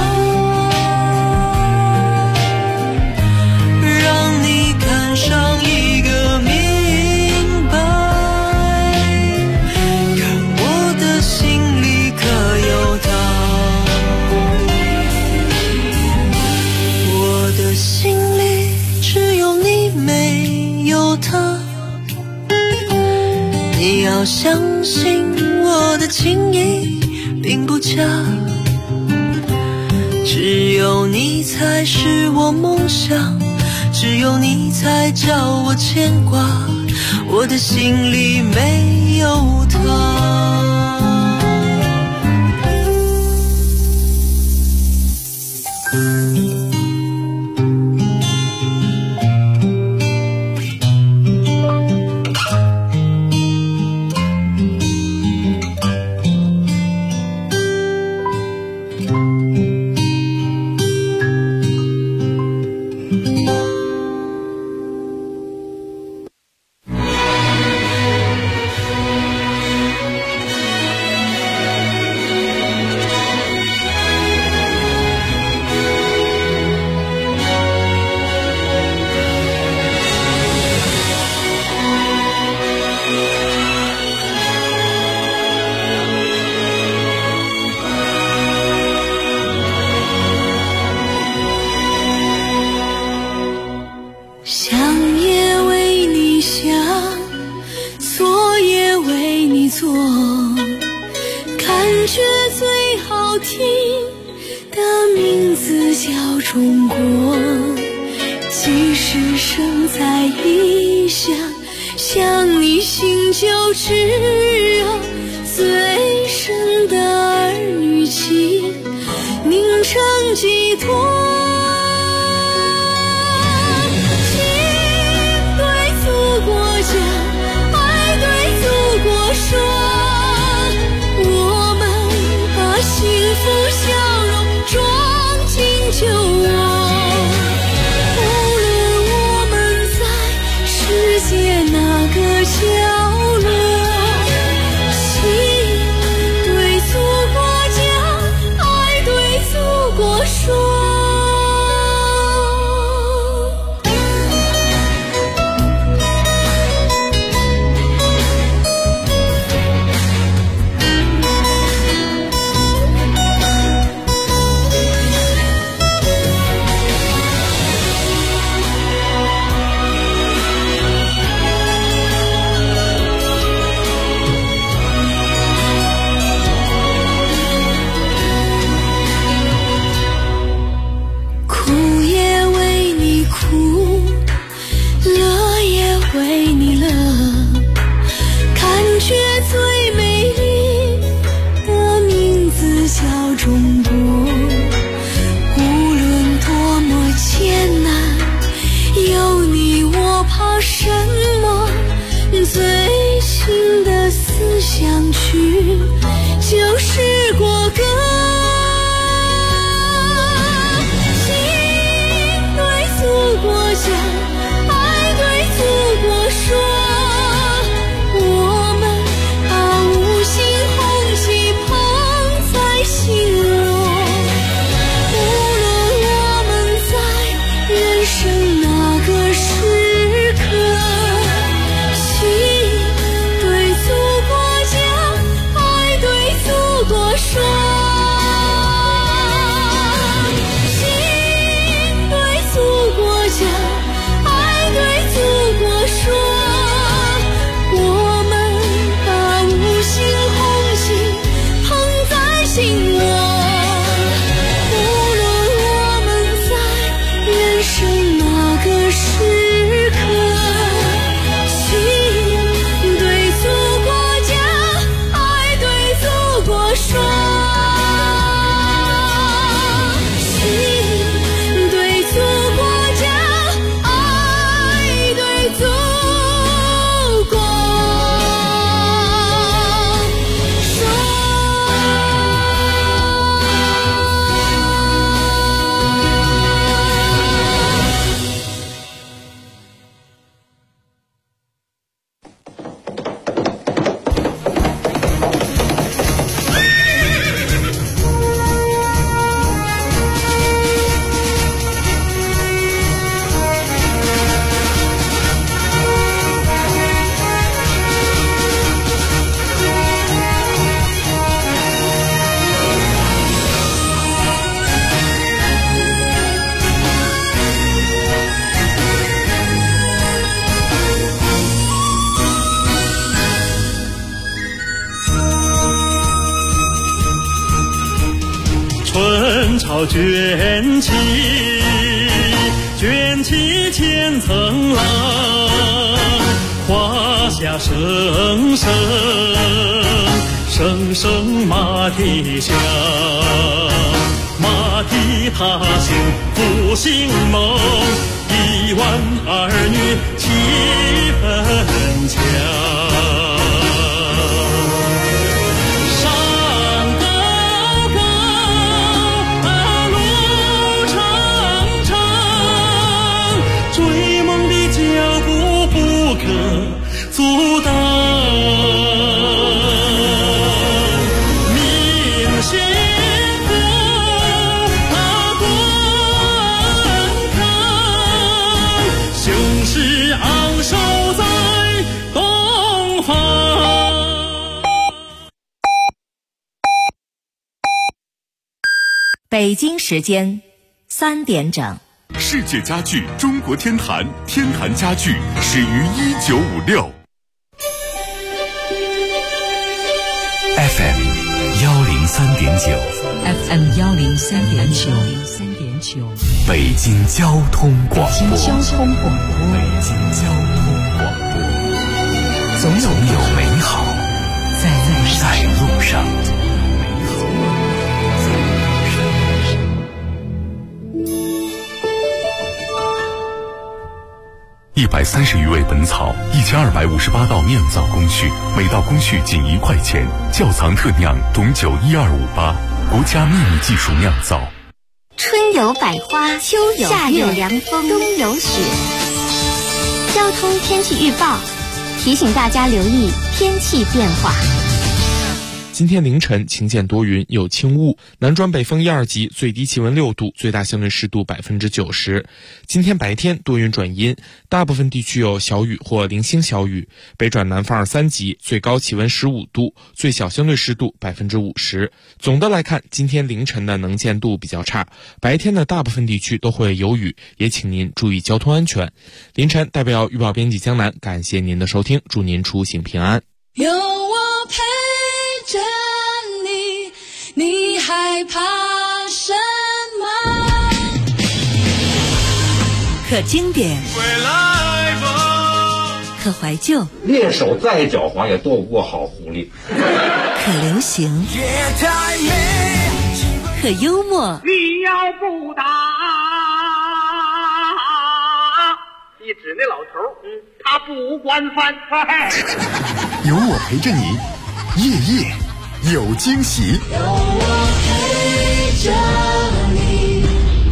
让你看上一个明白，你要相信我的情意并不假，只有你才是我梦想，只有你才叫我牵挂，我的心里没有他。 小中国，即使身在异乡，想你心就炙热，最深的儿女情凝成寄托。情对祖国讲，爱对祖国说，我们把幸福笑容装进酒窝。无论我们在世界哪个角落，心对祖国讲，爱对祖国说。就是国歌，心对祖国讲，爱对祖国说，我们把五星红旗捧在心窝。无论我们在人生哪个时刻，心对祖国讲，爱对祖国说，心对祖国讲，爱对祖国说，我们把五星红旗捧在心窝。无论我们在人生哪个时刻，心对祖国讲，爱对祖国说，心对祖国讲，爱对祖国说。 春潮卷起，卷起千层浪，华夏声声，声声马蹄响，马蹄踏行复兴梦，1万儿女气氛强。阻挡明先锋滚烫，雄狮昂首在东方。 北京时间3点整。 世界家具中国天坛，天坛家具始于1956。 FM 103.9 FM 103.9 九， 北京交通广播， 北京交通广播， 北京交通广播，总有美好在路上。130余味本草，1258道酿造工序，每道工序仅1块钱。窖藏特酿董酒12588，国家秘密技术酿造。 春有百花，秋有夏有凉风，冬有雪。交通天气预报提醒大家留意天气变化。 今天凌晨晴间多云，有轻雾，南转北风1、2级，最低气温6度，最大相对湿度90%。今天白天多云转阴，大部分地区有小雨或零星小雨，北转南风2、3级，最高气温15度，最小相对湿度50%。总的来看，今天凌晨的能见度比较差，白天的大部分地区都会有雨，也请您注意交通安全。凌晨代表预报编辑江南，感谢您的收听，祝您出行平安。 有我陪着你，你害怕什么？ 可经典，可怀旧， 猎手再狡猾也斗不过好狐狸。 可流行，可幽默。 你要不打，一指那老头，他不惯犯。 有我陪着你，夜夜有惊喜。 有我陪着你。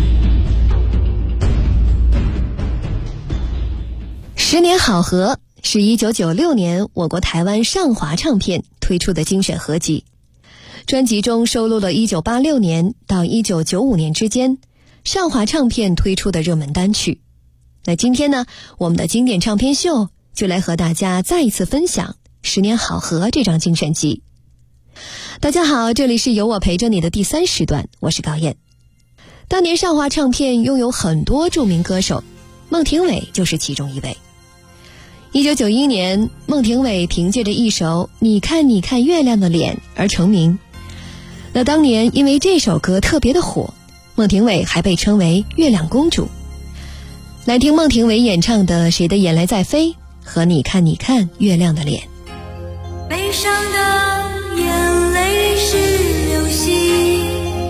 10年好合是1996年我国台湾上华唱片推出的精选合集，专辑中收录了1986年到1995年之间上华唱片推出的热门单曲。那今天呢，我们的经典唱片秀就来和大家再一次分享10年好合这张精选集。大家好，这里是有我陪着你的第3时段，我是高燕。当年上华唱片拥有很多著名歌手，孟庭苇就是其中一位。1991年，孟庭苇凭借着一首你看你看月亮的脸而成名。那当年因为这首歌特别的火，孟庭苇还被称为月亮公主。来听孟庭苇演唱的《谁的眼泪在飞》和你看你看月亮的脸。 悲伤的眼泪是流星，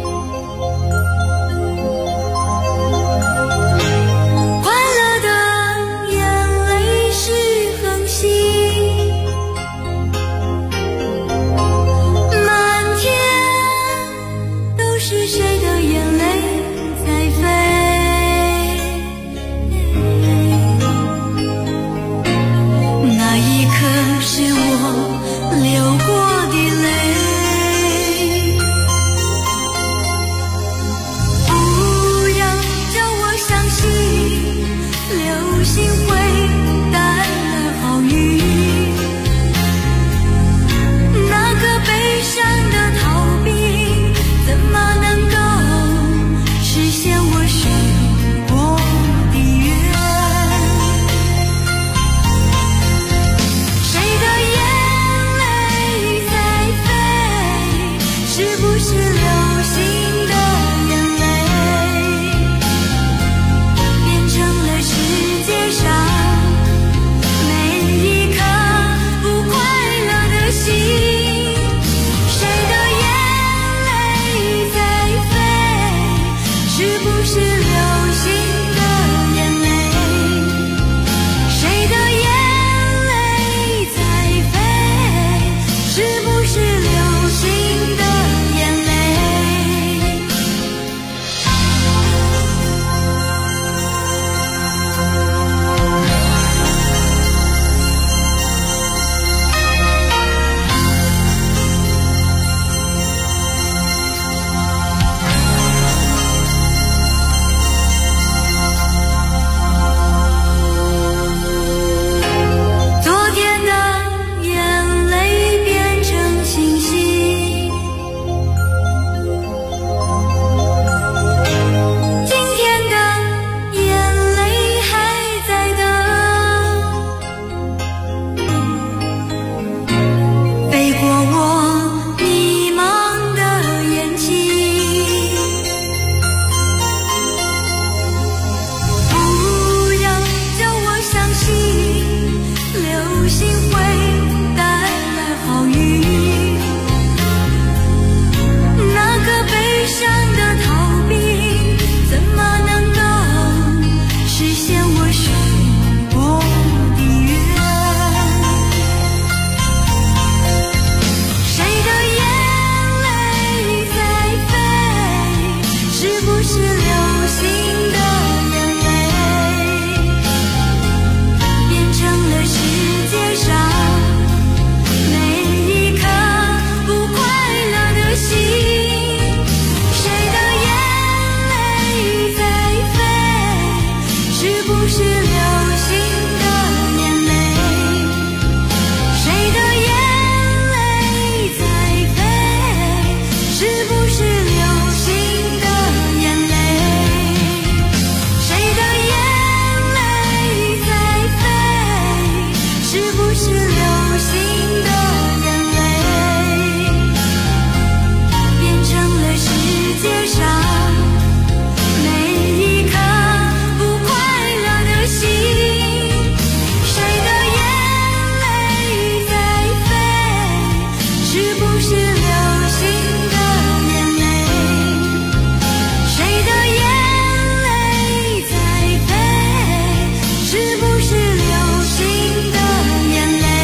快乐的眼泪是恒星，满天都是谁的眼泪在飞。那一刻是我流过的泪，不要叫我相信流星会带来好运，那个悲伤的逃避怎么能够实现我许过的愿？谁的眼是不是流星的眼泪，变成了世界上每一颗不快乐的心。谁的眼泪在飞？是不是流星的眼泪？谁的眼泪在飞？是不是流星的眼泪？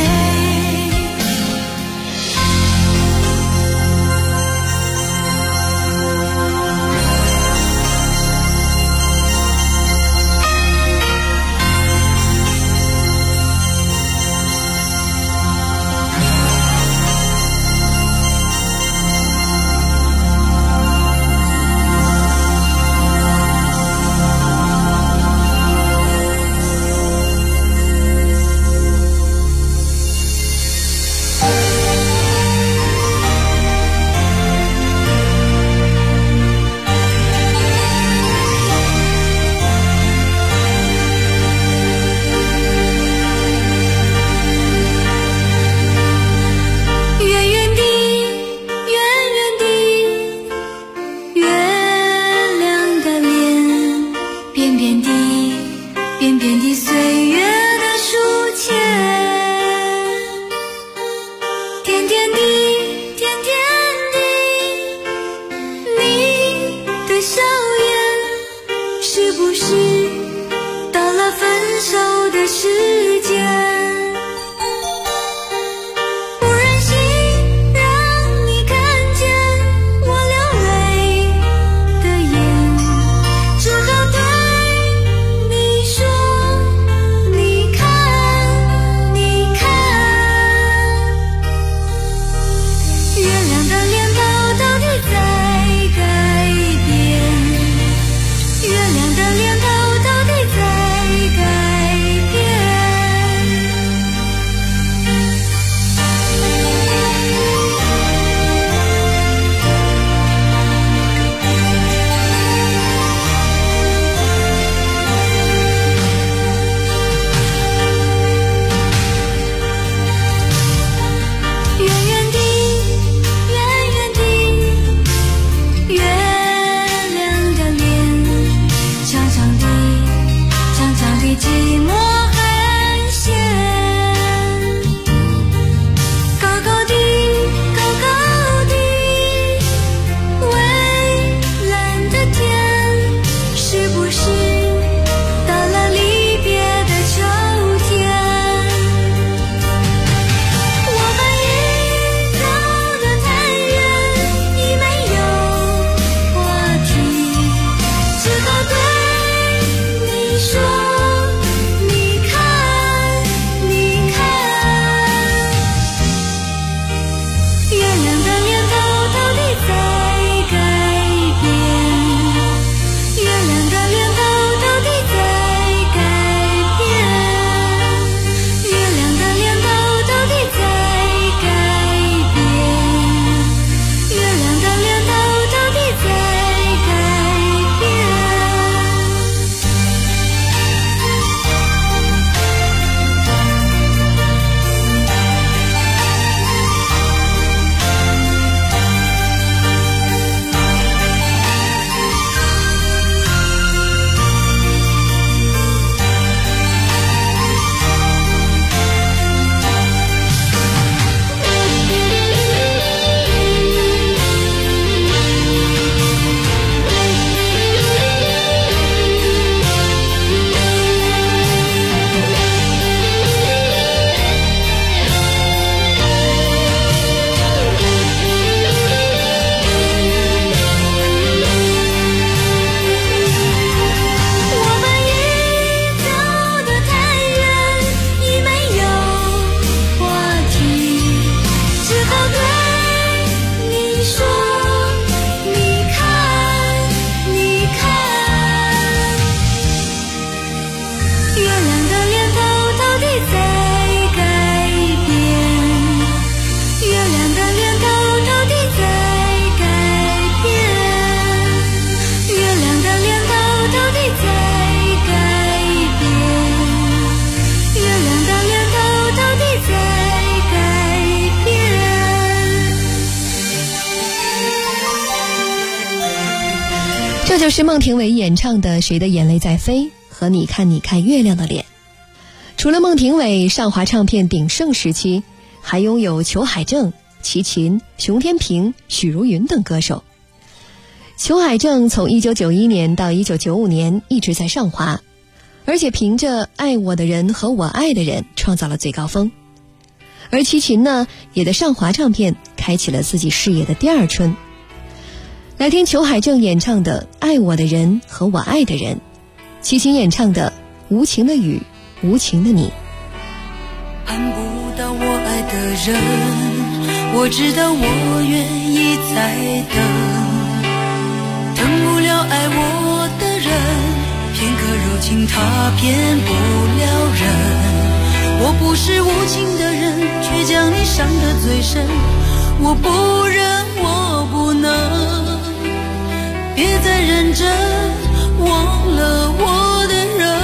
这就是孟庭苇演唱的《谁的眼泪在飞》和你看你看月亮的脸。除了孟庭苇，上华唱片鼎盛时期还拥有裘海正、齐秦、熊天平、许茹芸等歌手。裘海正从1991年到1995年一直在上华，而且凭着《爱我的人和我爱的人》创造了最高峰。而齐秦呢，也在上华唱片开启了自己事业的第二春。来听裘海正演唱的《爱我的人和我爱的人》，齐秦演唱的《无情的雨，无情的你》。 看不到我爱的人，我知道我愿意再等，等不了爱我的人，片刻柔情他骗不了人。我不是无情的人，却将你伤得最深，我不忍我不能，别再认真忘了我的人。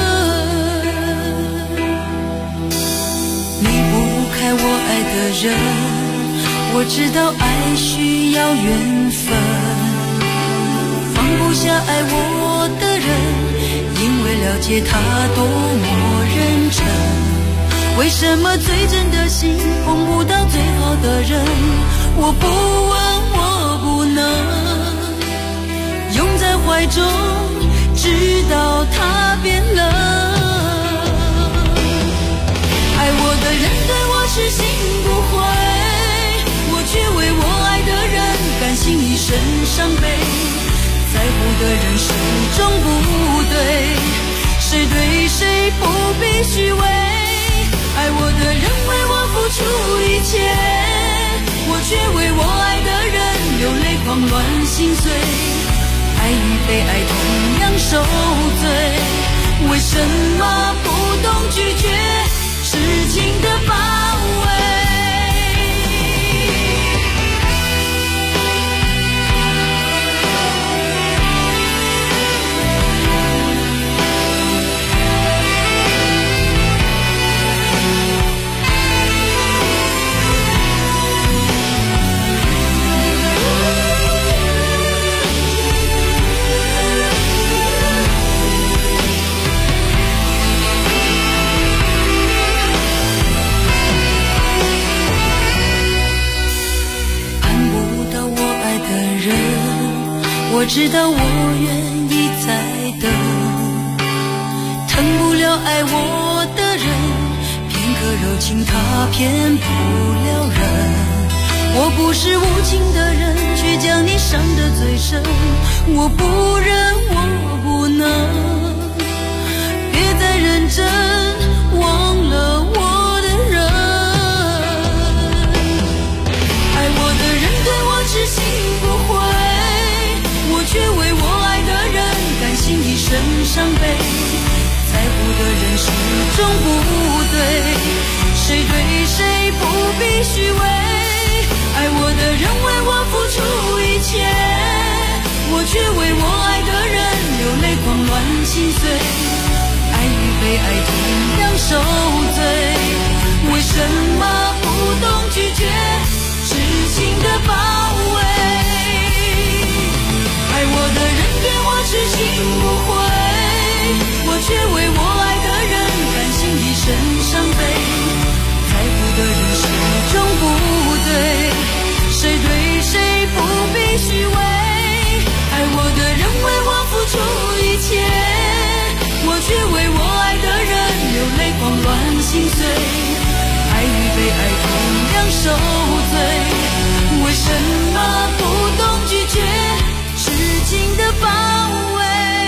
离不开我爱的人，我知道爱需要缘分，放不下爱我的人，因为了解他多么认真。为什么最真的心碰不到最好的人？我不问我不能，拥在怀中直到他变冷。爱我的人对我痴心不悔，我却为我爱的人甘心一生伤悲。在乎的人始终不对，谁对谁不必虚伪。爱我的人为我付出一切，我却为我爱的人流泪狂乱心碎。爱与被爱同样受罪，为什么不懂拒绝痴情的包围？我知道我愿意再等，疼不了爱我的人，片刻柔情他骗不了人。我不是无情的人，却将你伤得最深，我不忍我不能，别再认真忘了我的人。爱我的人对我痴心不悔，我却为我爱的人甘心一生伤悲。在乎的人始终不对，谁对谁不必虚伪。爱我的人为我付出一切，我却为我爱的人流泪狂乱心碎。爱与被爱同样受罪，为什么不懂拒绝痴情的包围？爱我的人对我痴心不悔，我却为我爱的人甘心一生伤悲。在乎的人始终不对，谁对谁不必虚伪。爱我的人为我付出一切，我却为我爱的人流泪狂乱心碎。爱与被爱同样受罪，为什么不懂拒绝痴情的包围？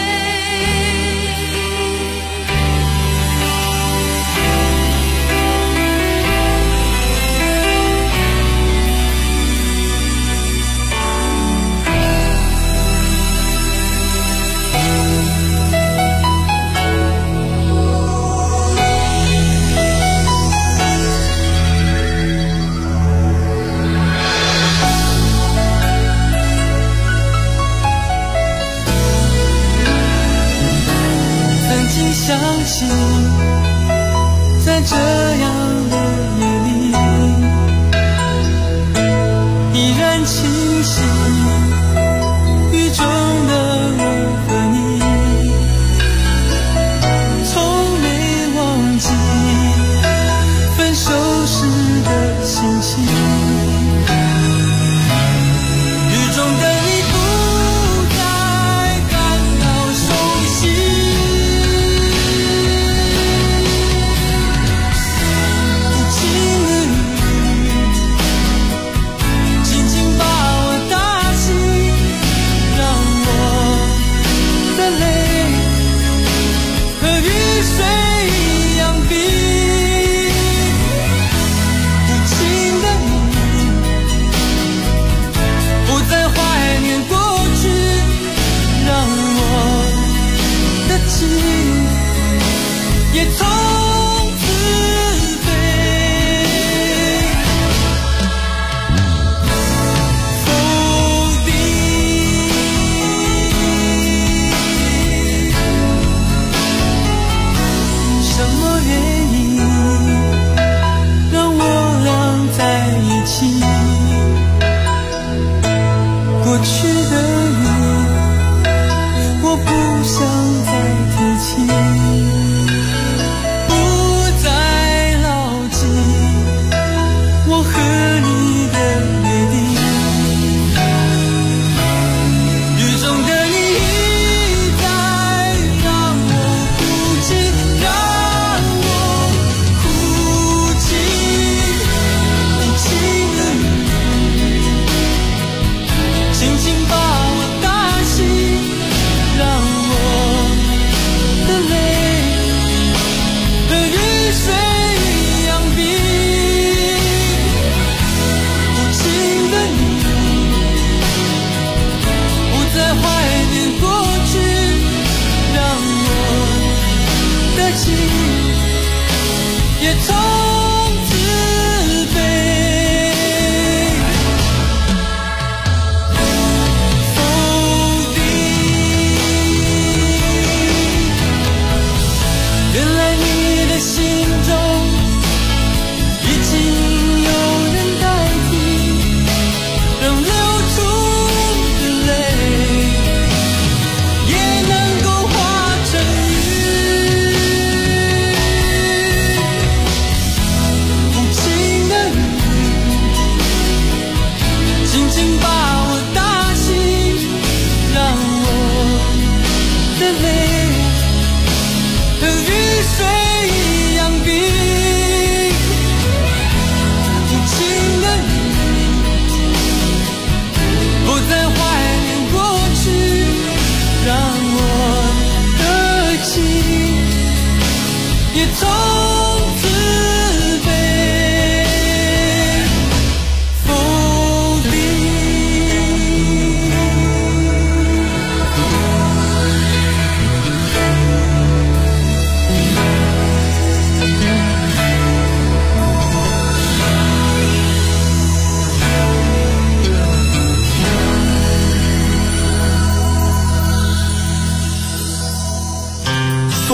相信在这样的夜里依然清晰，雨中的我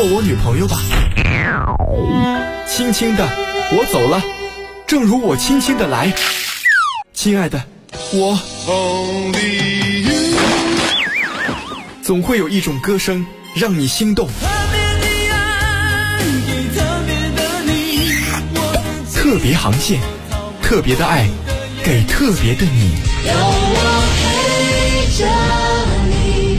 做我女朋友吧。轻轻的，我走了，正如我轻轻的来。亲爱的，我总会有一种歌声让你心动。特别航线，特别的爱，给特别的你。 有我陪着你。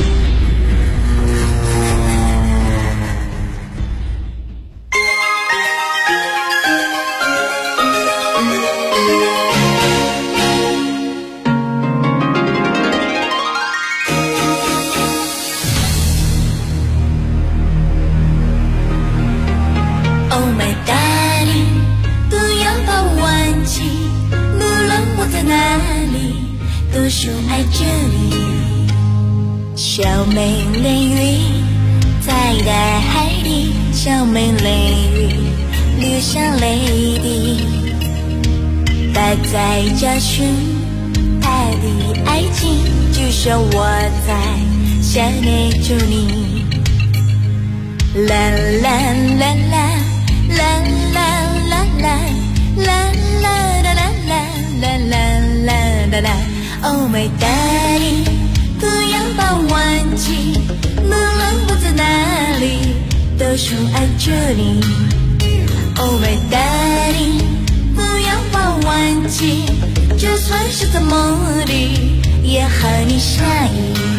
Oh my darling， 不要把我忘记，无论我在哪里，都说爱着你。小美人鱼在大海里，小美人鱼流下泪滴，它在找寻它的爱情，就像我在想念着你。啦啦啦啦。啦啦啦啦啦啦啦啦啦啦啦啦 Oh my darling， 不要把我忘记，无论我在哪里，都说爱着你。Oh my darling， 不要把我忘记，就算是在梦里，也和你相依。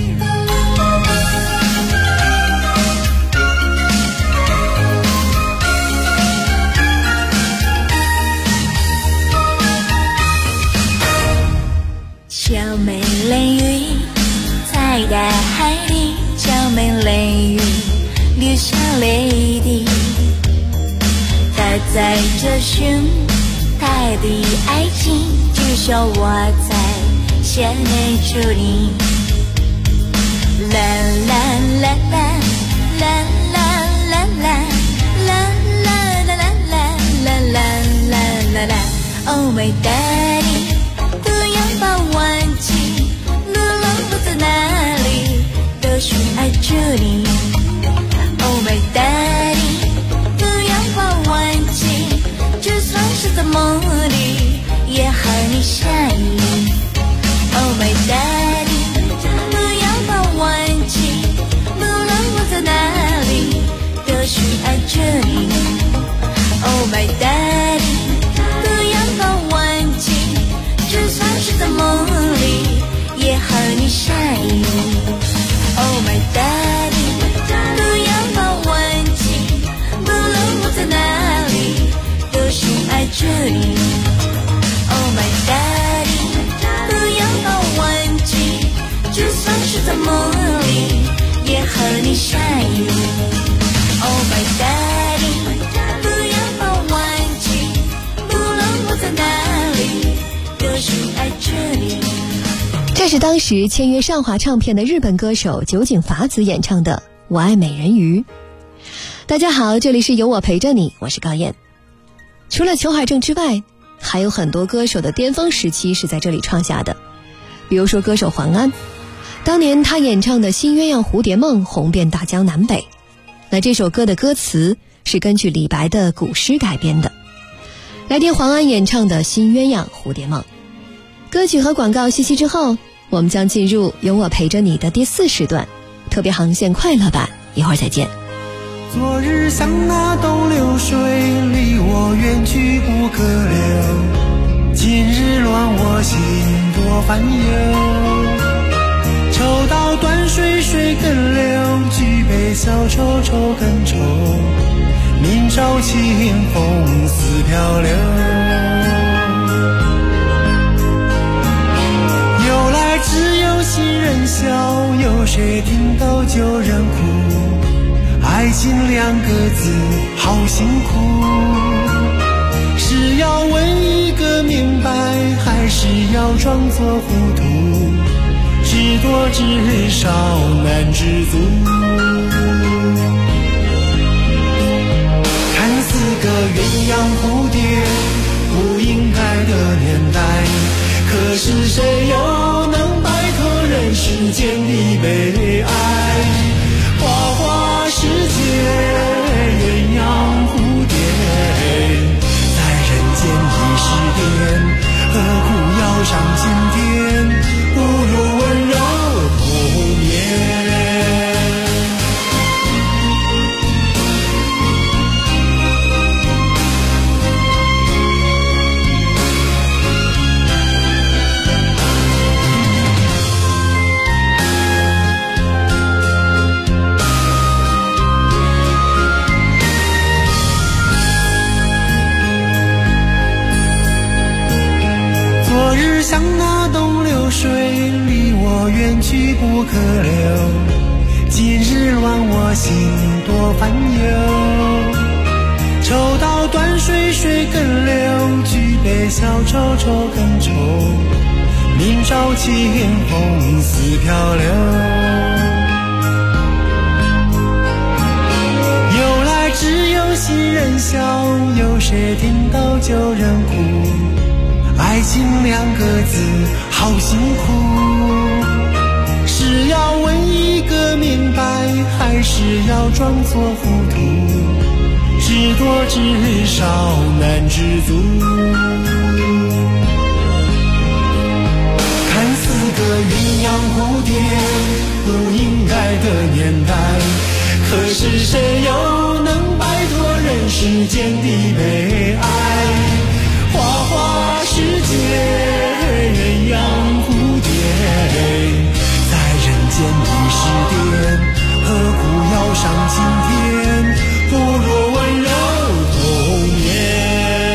小美人鱼在大海里，小美人鱼流下泪滴，她在找寻她的爱情，就像我在想念着你。啦啦啦啦啦啦啦啦啦啦啦啦啦啦啦 Oh my darling， 不要把我忘记，无论我在哪里，都说爱着你。Oh my darling， 不要把我忘记，就算是在梦里，也和你相依。Oh my darling， 不要把我忘记，无论我在哪里，都说爱着你。Oh my darling， 不要把我忘记，就算是在梦里，也和你相依。Oh my darling， 不要把我忘记，无论我在哪里，都说爱着你。Oh my darling， 不要把我忘记，就算是在梦里，也和你相依。Oh my darling， 不要把我忘记，无论我在哪里，都说爱着你。 这是当时签约上华唱片的日本歌手酒井法子演唱的《我爱美人鱼》。大家好，这里是有我陪着你，我是高燕。除了裘海正之外，还有很多歌手的巅峰时期是在这里创下的。比如说歌手黄安，当年他演唱的《新鸳鸯蝴蝶梦》红遍大江南北。那这首歌的歌词是根据李白的古诗改编的。来听黄安演唱的《新鸳鸯蝴蝶梦》。歌曲和广告息息之后，我们将进入有我陪着你的第4时段，特别航线快乐版，一会儿再见。 昨日像那东流水，离我远去不可留，今日乱我心多烦忧。抽刀断水水更流，举杯消愁愁更愁，明朝清风似飘流。由来只有新人笑，有谁听到旧人哭？爱情2个字好辛苦，是要问一个明白，还是要装作糊涂？知多知少难知足，看似个鸳鸯蝴蝶不应该的年代，可是谁又能摆脱人世间的悲哀？花花世界点，何苦要上青天？不如温柔童年。昨日像那东流水，离我远去不可留。今日乱我心多烦忧。抽刀断水水更流，举杯消愁愁更愁。明朝清风似飘流。由来只有新人笑，有谁听到旧人哭？爱情两个字好辛苦，是要问一个明白，还是要装作糊涂？知多知少难知足。看似个鸳鸯蝴蝶，不应该的年代，可是谁又能摆脱人世间的悲哀？花花世界，鸳鸯蝴蝶，在人间的时点，何苦要上青天？不如温柔童年。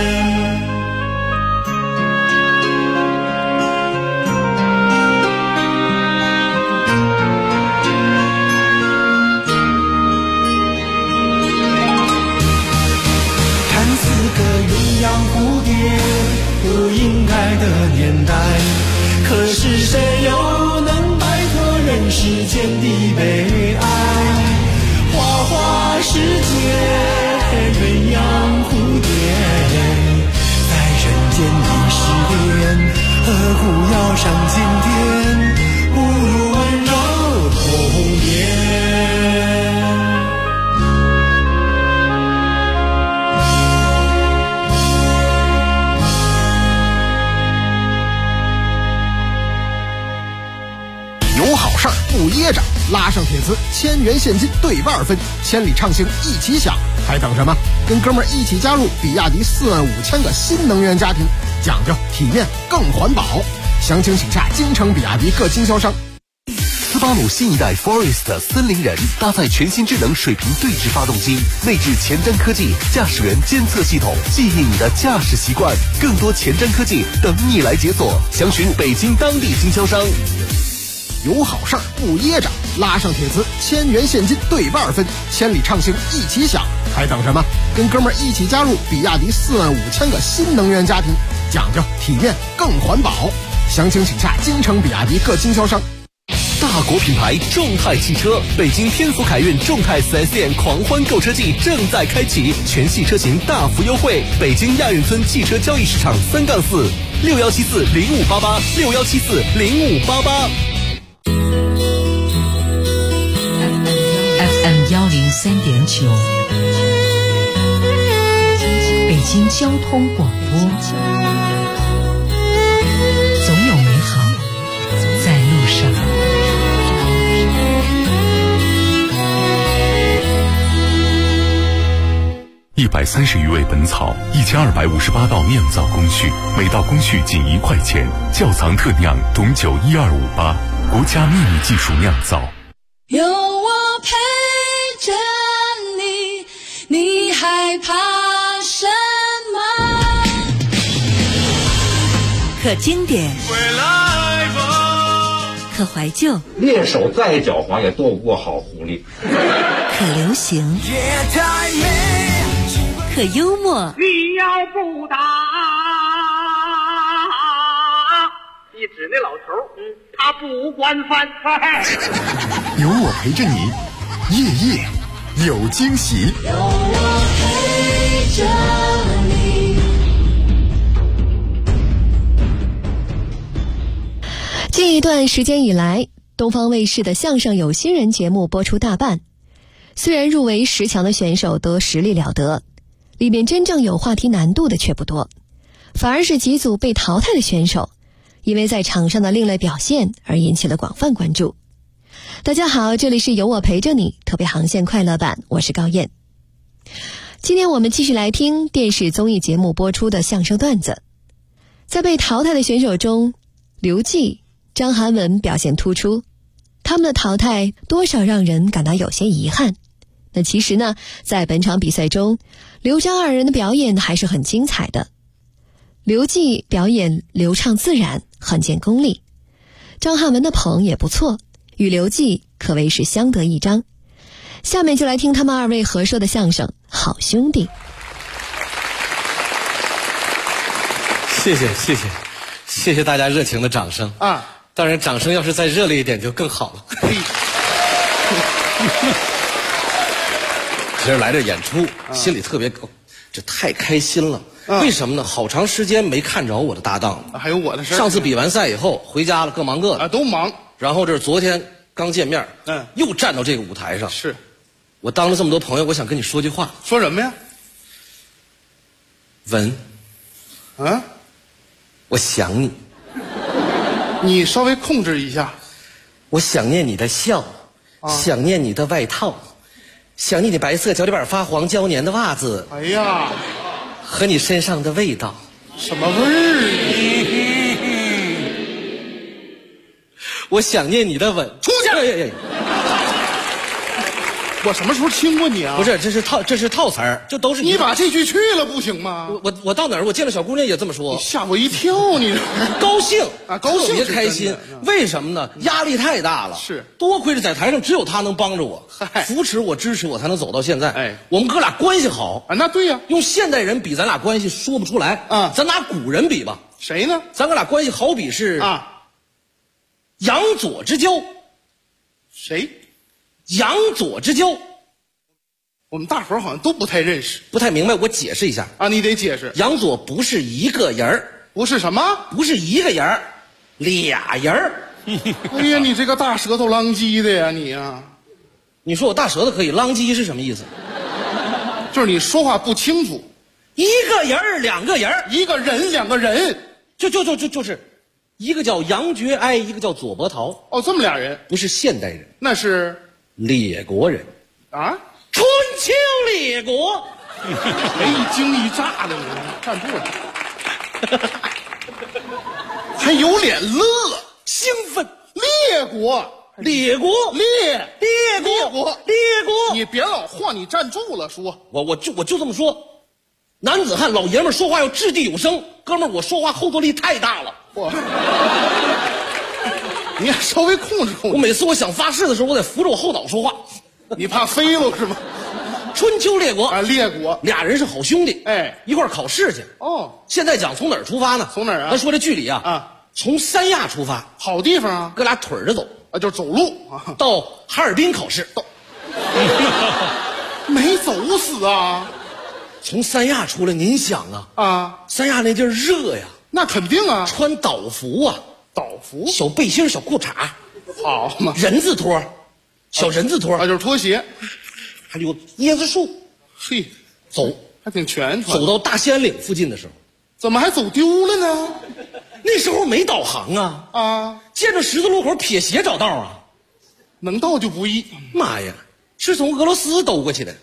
看似个鸳鸯蝴蝶，不应该的年代，可是谁又能摆脱人世间的悲哀？花花世界，鸳鸯蝴蝶，在人间的时点，何苦要上青天？不如温柔童年。 有好事儿不噎着，拉上铁丝，1000元现金对半分，千里畅行一起享，还等什么？跟哥们儿一起加入比亚迪45000个新能源家庭，讲究体面更环保。详情请洽京城比亚迪各经销商。 斯巴鲁新一代 Forest 森林人搭载全新智能水平对置发动机，内置前瞻科技驾驶员监测系统，记忆你的驾驶习惯，更多前瞻科技等你来解锁。详询北京当地经销商。 有好事儿不噎着，拉上铁丝，1000元现金对半分，千里畅行一起享，还等什么？跟哥们儿一起加入比亚迪45000个新能源家庭，讲究体面更环保。详情请洽京城比亚迪各经销商。 大国品牌众泰汽车，北京天府凯运众泰 4S 店狂欢购车季正在开启，全系车型大幅优惠。北京亚运村汽车交易市场3-46174058861740588。 FM103.9，北京交通广播，总有美好在路上。 130余味本草，1258道酿造工序，每道工序仅1块钱。窖藏特酿董酒12588，国家秘密技术酿造。 有我陪着你，你害怕什么？ 可经典，可怀旧， 猎手再狡猾也斗不过好狐狸。 可流行，可幽默。 你要不打，一指那老头，他不惯犯。 有我陪着你，夜夜有惊喜。 有我陪着你。 近一段时间以来，东方卫视的相声有新人节目播出大半，虽然入围10强的选手都实力了得，里面真正有话题难度的却不多， 反而是几组被淘汰的选手因为在场上的另类表现而引起了广泛关注。大家好，这里是有我陪着你特别航线快乐版，我是高燕。今天我们继续来听电视综艺节目播出的相声段子。在被淘汰的选手中，刘季、张涵文表现突出，他们的淘汰多少让人感到有些遗憾。那其实呢，在本场比赛中，刘张二人的表演还是很精彩的。刘季表演流畅自然，很见功力，张涵文的捧也不错，与刘季可谓是相得益彰。下面就来听他们二位合说的相声《好兄弟》。 谢谢大家热情的掌声啊！当然，掌声要是再热烈一点就更好了。今儿来这演出，心里特别高，这太开心了。为什么呢？好长时间没看着我的搭档了， 还有我的事儿。 上次比完赛以后回家了，各忙各的都忙。 然后这是昨天刚见面，又站到这个舞台上。 是， 我当着这么多朋友，我想跟你说句话。 说什么呀？ 文，我想你。 你稍微控制一下。 我想念你的笑，想念你的外套，想念你白色脚底板发黄胶粘的袜子。 哎呀， 和你身上的味道。 什么味儿？ 我想念你的吻。 出去！我什么时候亲过你啊？ 不是，这是套词儿，就都是你把这句去了不行吗？ 我到哪儿我见了小姑娘也这么说， 吓我一跳！你高兴啊，高兴， 特别开心。为什么呢？压力太大了。 是， 多亏是在台上只有他能帮着我，扶持我、支持我，才能走到现在。哎，我们哥俩关系好啊，那对呀。 用现代人比咱俩关系说不出来啊，咱拿古人比吧。 谁呢？ 咱哥俩关系好比是杨左之交。 谁？ 杨左之交。 我们大伙儿好像都不太认识， 不太明白，我解释一下啊，你得解释。 杨左不是一个人儿， 不是什么？ 不是一个人儿，俩人儿。 哎呀，你这个大舌头啷叽的呀，你呀！ 你说我大舌头可以，啷叽是什么意思？ 就是你说话不清楚。 一个人儿，两个人儿， 一个人，两个人， 就是一个叫杨觉哀，一个叫左伯桃。 哦，这么俩人， 不是现代人， 那是列国人啊。 春秋列国， 一惊一乍的，你站住了，还有脸乐， 兴奋。 列国， 列国， 你别老晃，你站住了说。 我就这么说，男子汉老爷们说话要掷地有声，哥们儿，我说话后坐力太大了。 你也稍微控制控制。 我每次我想发誓的时候，我得扶着我后脑说话。 你怕飞了是吗？ 春秋列国啊，列国俩人是好兄弟， 哎， 一块儿考试去。 哦， 现在讲从哪儿出发呢？ 从哪儿啊？ 咱说这距离啊，从三亚出发， 好地方啊， 哥俩腿着走啊，就是走路啊， 到哈尔滨考试。 没走死啊！ 从三亚出来，您想啊，三亚那地儿热呀， 那肯定啊， 穿岛服啊， 岛服， 小背心、小裤衩， 好嘛， 人字拖。小人字拖啊，就是拖鞋， 还有椰子树， 嘿， 走还挺全。 走到大兴安岭附近的时候， 怎么还走丢了呢？ 那时候没导航啊，见着十字路口撇斜找道啊， 能到就不易。 妈呀，是从俄罗斯兜过去的，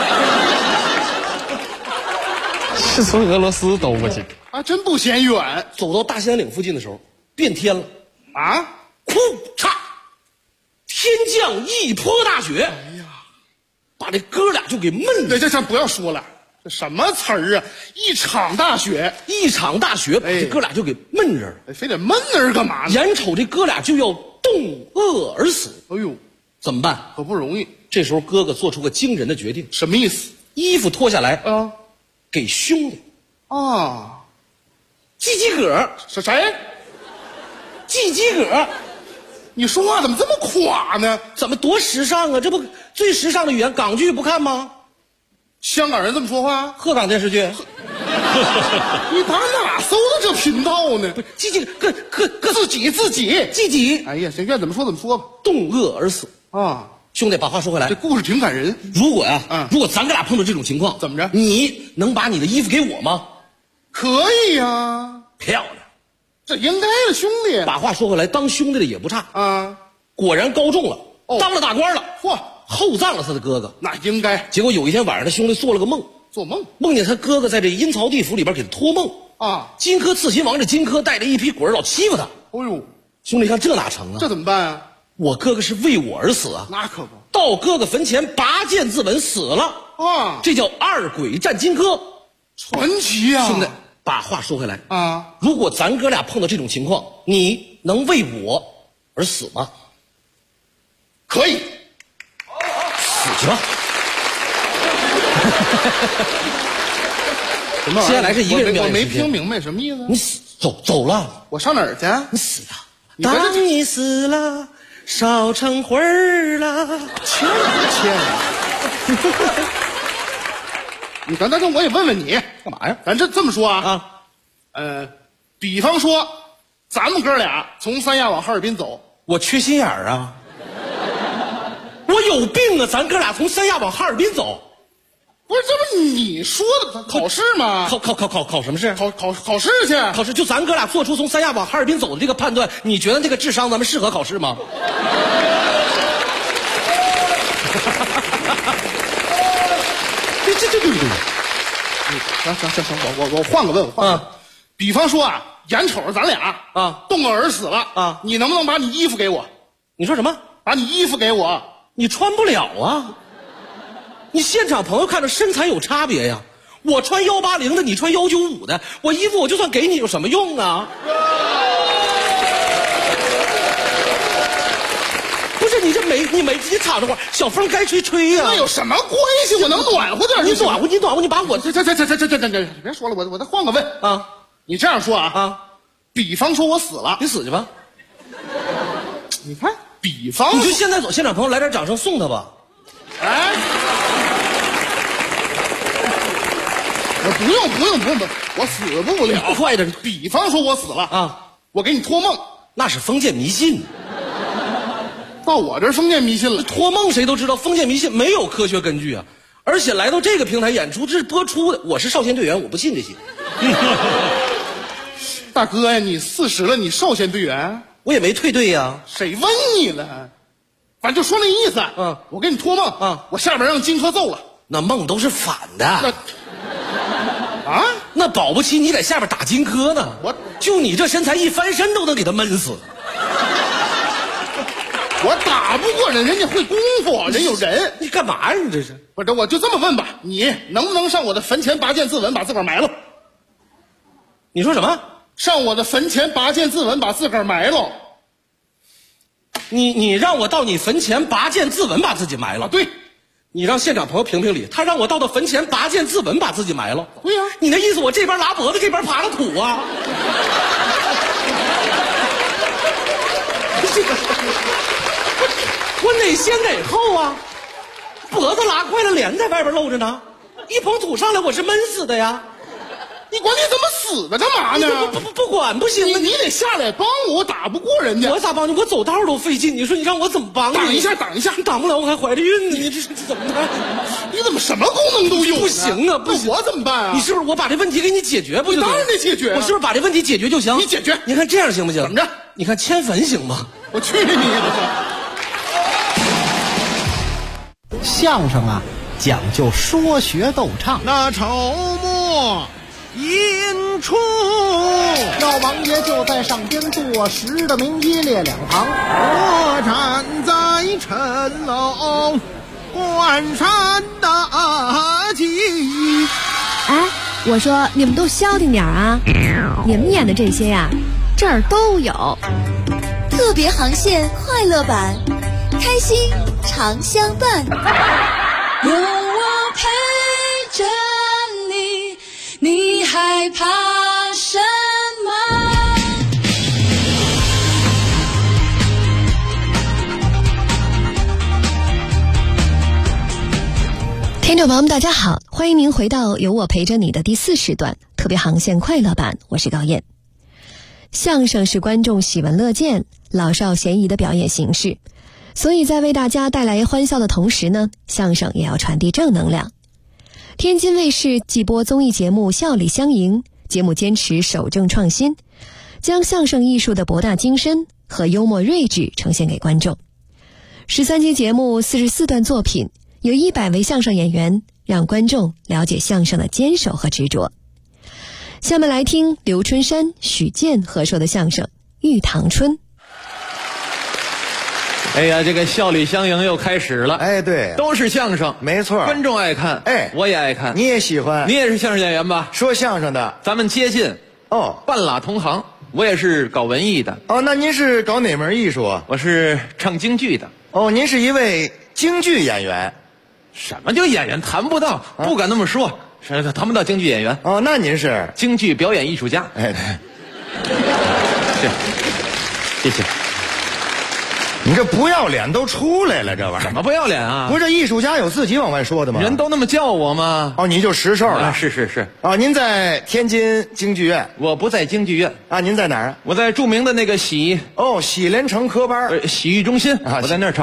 是从俄罗斯兜过去的， 还真不嫌远。 走到大兴安岭附近的时候，变天了啊！ 哭嚓！天降一泼大雪， 哎呀， 把这哥俩就给闷了。 这不要说了，这什么词儿啊？一场大雪， 把这哥俩就给闷着了。 非得闷那儿干嘛呢？ 眼瞅这哥俩就要冻饿而死。 哎呦， 怎么办？ 可不容易。 这时候哥哥做出个惊人的决定。 什么意思？ 衣服脱下来啊，给兄弟啊， 鸡鸡葛是谁？ 鸡鸡葛。 你说话怎么这么垮呢？ 怎么多时尚啊？这不最时尚的语言，港剧不看吗？ 香港人这么说话？ 鹤岗电视剧。 你打哪搜的这频道呢？ 自己。 哎呀，谁愿怎么说怎么说吧。 冻饿而死啊！兄弟，把话说回来， 这故事挺感人。 如果呀，如果咱哥俩碰到这种情况， 怎么着？ 你能把你的衣服给我吗？ 可以呀， 漂亮， 这应该的，兄弟。 把话说回来，当兄弟的也不差啊。 果然高中了，当了大官了， 嚯， 厚葬了他的哥哥。 那应该。 结果有一天晚上，他兄弟做了个梦，梦见他哥哥在这阴曹地府里边给他托梦啊。 荆轲刺秦王这荆轲带着一批鬼儿老欺负他。 哎呦， 兄弟看这哪成啊？ 这怎么办啊？ 我哥哥是为我而死啊！ 那可不， 到哥哥坟前拔剑自刎死了啊！ 这叫二鬼战荆轲， 传奇啊！ 兄弟，把话说回来啊， 如果咱哥俩碰到这种情况，你能为我而死吗？ 可以， 死去吧。 什么？ 接下来是一个人表演， 我没听明白什么意思。 你死走了， 我上哪儿去？ 你死了。当你死了，烧成灰儿了。 切！你等，我也问问你， 干嘛呀？ 咱这么说啊，比方说，咱们哥俩从三亚往哈尔滨走， 我缺心眼儿啊，我有病啊！咱哥俩从三亚往哈尔滨走。 不是，这不你说的考试吗？ 考什么试？ 考试去。 考试就咱哥俩做出从三亚往哈尔滨走的这个判断，你觉得这个智商咱们适合考试吗？这， 行，我换个问，比方说啊，眼瞅着咱俩啊冻个儿死了啊， 你能不能把你衣服给我？ 你说什么？ 把你衣服给我？ 你穿不了啊！你现场朋友看着身材有差别呀，我穿180的，你穿195的，我衣服我就算给你有什么用啊？不是你这你敞着话，小风该吹呀。 那有什么关系？我能暖和点。 你暖和，你把我这，别说了，我再换个问啊。 你这样说啊，比方说我死了， 你死去吧。 你看，比方你就现在走，现场朋友来点掌声送他吧。 哎，不用，我死不了。 快点！ 比方说我死了啊， 我给你托梦， 那是封建迷信。 到我这儿封建迷信了， 托梦谁都知道，封建迷信没有科学根据啊！而且来到这个平台演出，这是播出的。我是少先队员，我不信这些。 大哥呀，你40了，你少先队员， 我也没退队呀。 谁问你了？反正就说那意思。我给你托梦啊， 我下边让荆轲揍了。 那梦都是反的。那保不齐你在下边打荆轲呢。就你这身材，一翻身都能给他闷死。 我打不过人家会功夫，人有人。 你干嘛呀？你这是？ 不是，我就这么问吧，你能不能上我的坟前拔剑自刎，把自个儿埋了？ 你说什么？ 上我的坟前拔剑自刎，把自个儿埋了？ 你让我到你坟前拔剑自刎，把自己埋了？ 对。 你让现场朋友评评理，他让我到坟前拔剑自刎，把自己埋了。 对呀。 你那意思我这边拉脖子，这边爬了土啊？我哪先哪后啊？脖子拉坏了，脸在外边露着呢，一捧土上来，我是闷死的呀！ 你管你怎么死的干嘛呢？ 不管不行， 你得下来帮我，打不过人家。 我咋帮你？我走道都费劲，你说你让我怎么帮你？ 挡一下， 你挡不了，我还怀着孕呢，你这怎么办？ 你怎么什么功能都有？ 不行啊，不行， 我怎么办啊？ 你是不是我把这问题给你解决不就？ 当然得解决。 我是不是把这问题解决就行？ 你解决。 你看这样行不行？ 怎么着？ 你看迁坟行吗？ 我去你的！ 相声啊，讲究说学逗唱。 那筹末引出， 老王爷就在上边坐实的名一列两旁。 我站在城楼关山大吉。 哎，我说你们都消停点啊！你们演的这些呀，这儿都有。 特别航线快乐版，开心常相伴。 有我陪着你，你害怕什么？ 听众朋友们大家好，欢迎您回到有我陪着你的第4时段特别航线快乐版，我是高燕。相声是观众喜闻乐见、老少咸宜的表演形式，所以在为大家带来欢笑的同时呢，相声也要传递正能量。天津卫视既播综艺节目《笑里相迎》， 节目坚持守正创新，将相声艺术的博大精深和幽默睿智呈现给观众。13期节目44段作品，有100位相声演员，让观众了解相声的坚守和执着。下面来听刘春山、许健合说的相声《玉堂春》。 哎呀，这个笑里相迎又开始了。 哎，对， 都是相声， 没错， 观众爱看， 哎， 我也爱看， 你也喜欢， 你也是相声演员吧？ 说相声的， 咱们接近哦， 半拉同行。我也是搞文艺的。 哦，那您是搞哪门艺术啊？ 我是唱京剧的。 哦，您是一位京剧演员。 什么叫演员？谈不到，不敢那么说，谈不到京剧演员。 哦，那您是京剧表演艺术家。 哎， 对，谢谢。 你这不要脸都出来了，这玩意儿怎么不要脸啊？ 不是这艺术家有自己往外说的吗？ 人都那么叫我吗？ 哦，你就实事了。 是。 啊，您在天津京剧院？ 我不在京剧院啊，您在哪儿啊？ 我在著名的那个喜连成科班， 洗浴中心啊，我在那儿唱。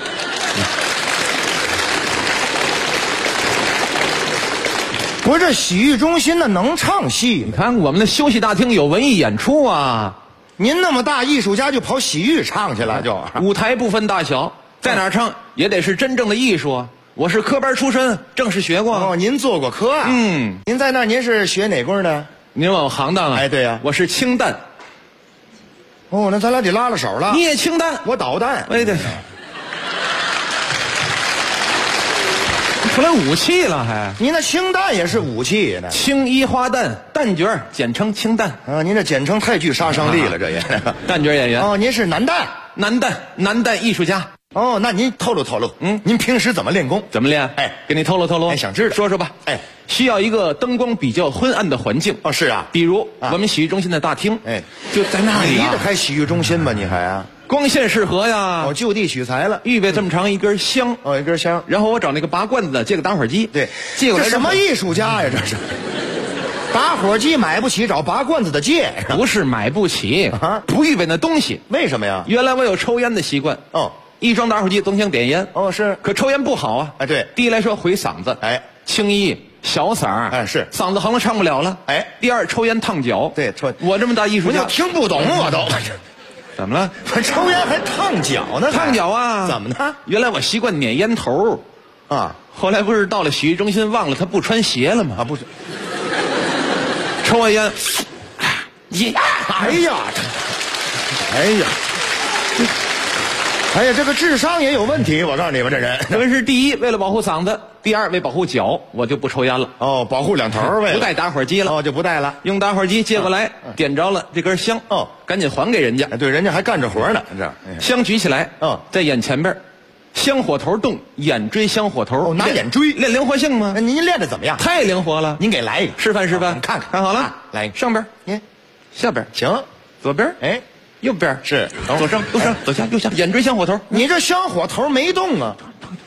不是这洗浴中心的能唱戏？ 你看我们的休息大厅有文艺演出啊。 您那么大艺术家就跑洗浴唱去了，就舞台不分大小，在哪儿唱也得是真正的艺术啊！我是科班出身，正式学过。 哦，您做过科啊？ 嗯， 您在那儿您是学哪功的？ 您问我行当啊？ 哎，对呀， 我是清旦。 哦，那咱俩得拉了手了。 你也清旦， 我导旦。 哎，对。出来武器了还？ 您那清旦也是武器呢？ 青衣花旦，旦角简称清旦啊。您这简称太具杀伤力了，这也。 旦角演员。 哦，您是男旦， 男旦艺术家。 哦，那您透露透露，您平时怎么练功？ 怎么练？ 哎， 给你透露透露。 哎，想知道， 说说吧。 哎， 需要一个灯光比较昏暗的环境。 哦，是啊， 比如我们洗浴中心的大厅， 哎， 就在那里。 离着开洗浴中心吧，你还啊？ 光线适合呀， 我就地取材了， 预备这么长一根香， 一根香， 然后我找那个拔罐子的借个打火机， 对， 借过来。 这什么艺术家呀？这是打火机买不起，找拔罐子的借。 不是买不起啊，不预备那东西。 为什么呀？ 原来我有抽烟的习惯，一装打火机总想点烟， 是， 可抽烟不好啊。 哎，对， 第一来说毁嗓子， 哎， 青衣小嗓儿， 哎，是嗓子横了唱不了了， 哎。 第二抽烟烫脚， 对， 我这么大艺术家， 我听不懂我都。 怎么了？ 我抽烟还烫脚呢？ 烫脚啊？ 怎么呢？ 原来我习惯捻烟头， 啊， 后来不是到了洗浴中心忘了他不穿鞋了吗？ 啊，不是， 抽完烟， 哎呀，这个智商也有问题，我告诉你们，这人。 这是第一，为了保护嗓子；第二，为保护脚，我就不抽烟了。 哦，保护两头呗。 不带打火机了。 哦，就不带了。 用打火机接过来，点着了这根香。 哦， 赶紧还给人家。 对，人家还干着活呢。这香举起来，在眼前边，香火头动，眼锥香火头。 哦，拿眼锥练灵活性吗？ 您练的怎么样？ 太灵活了。 您给来一个， 示范示范。 你看看， 看好了， 来一个， 上边，下边， 行， 左边， 哎。 右边是左上右上左下右下，眼锥香火头。 你这香火头没动啊？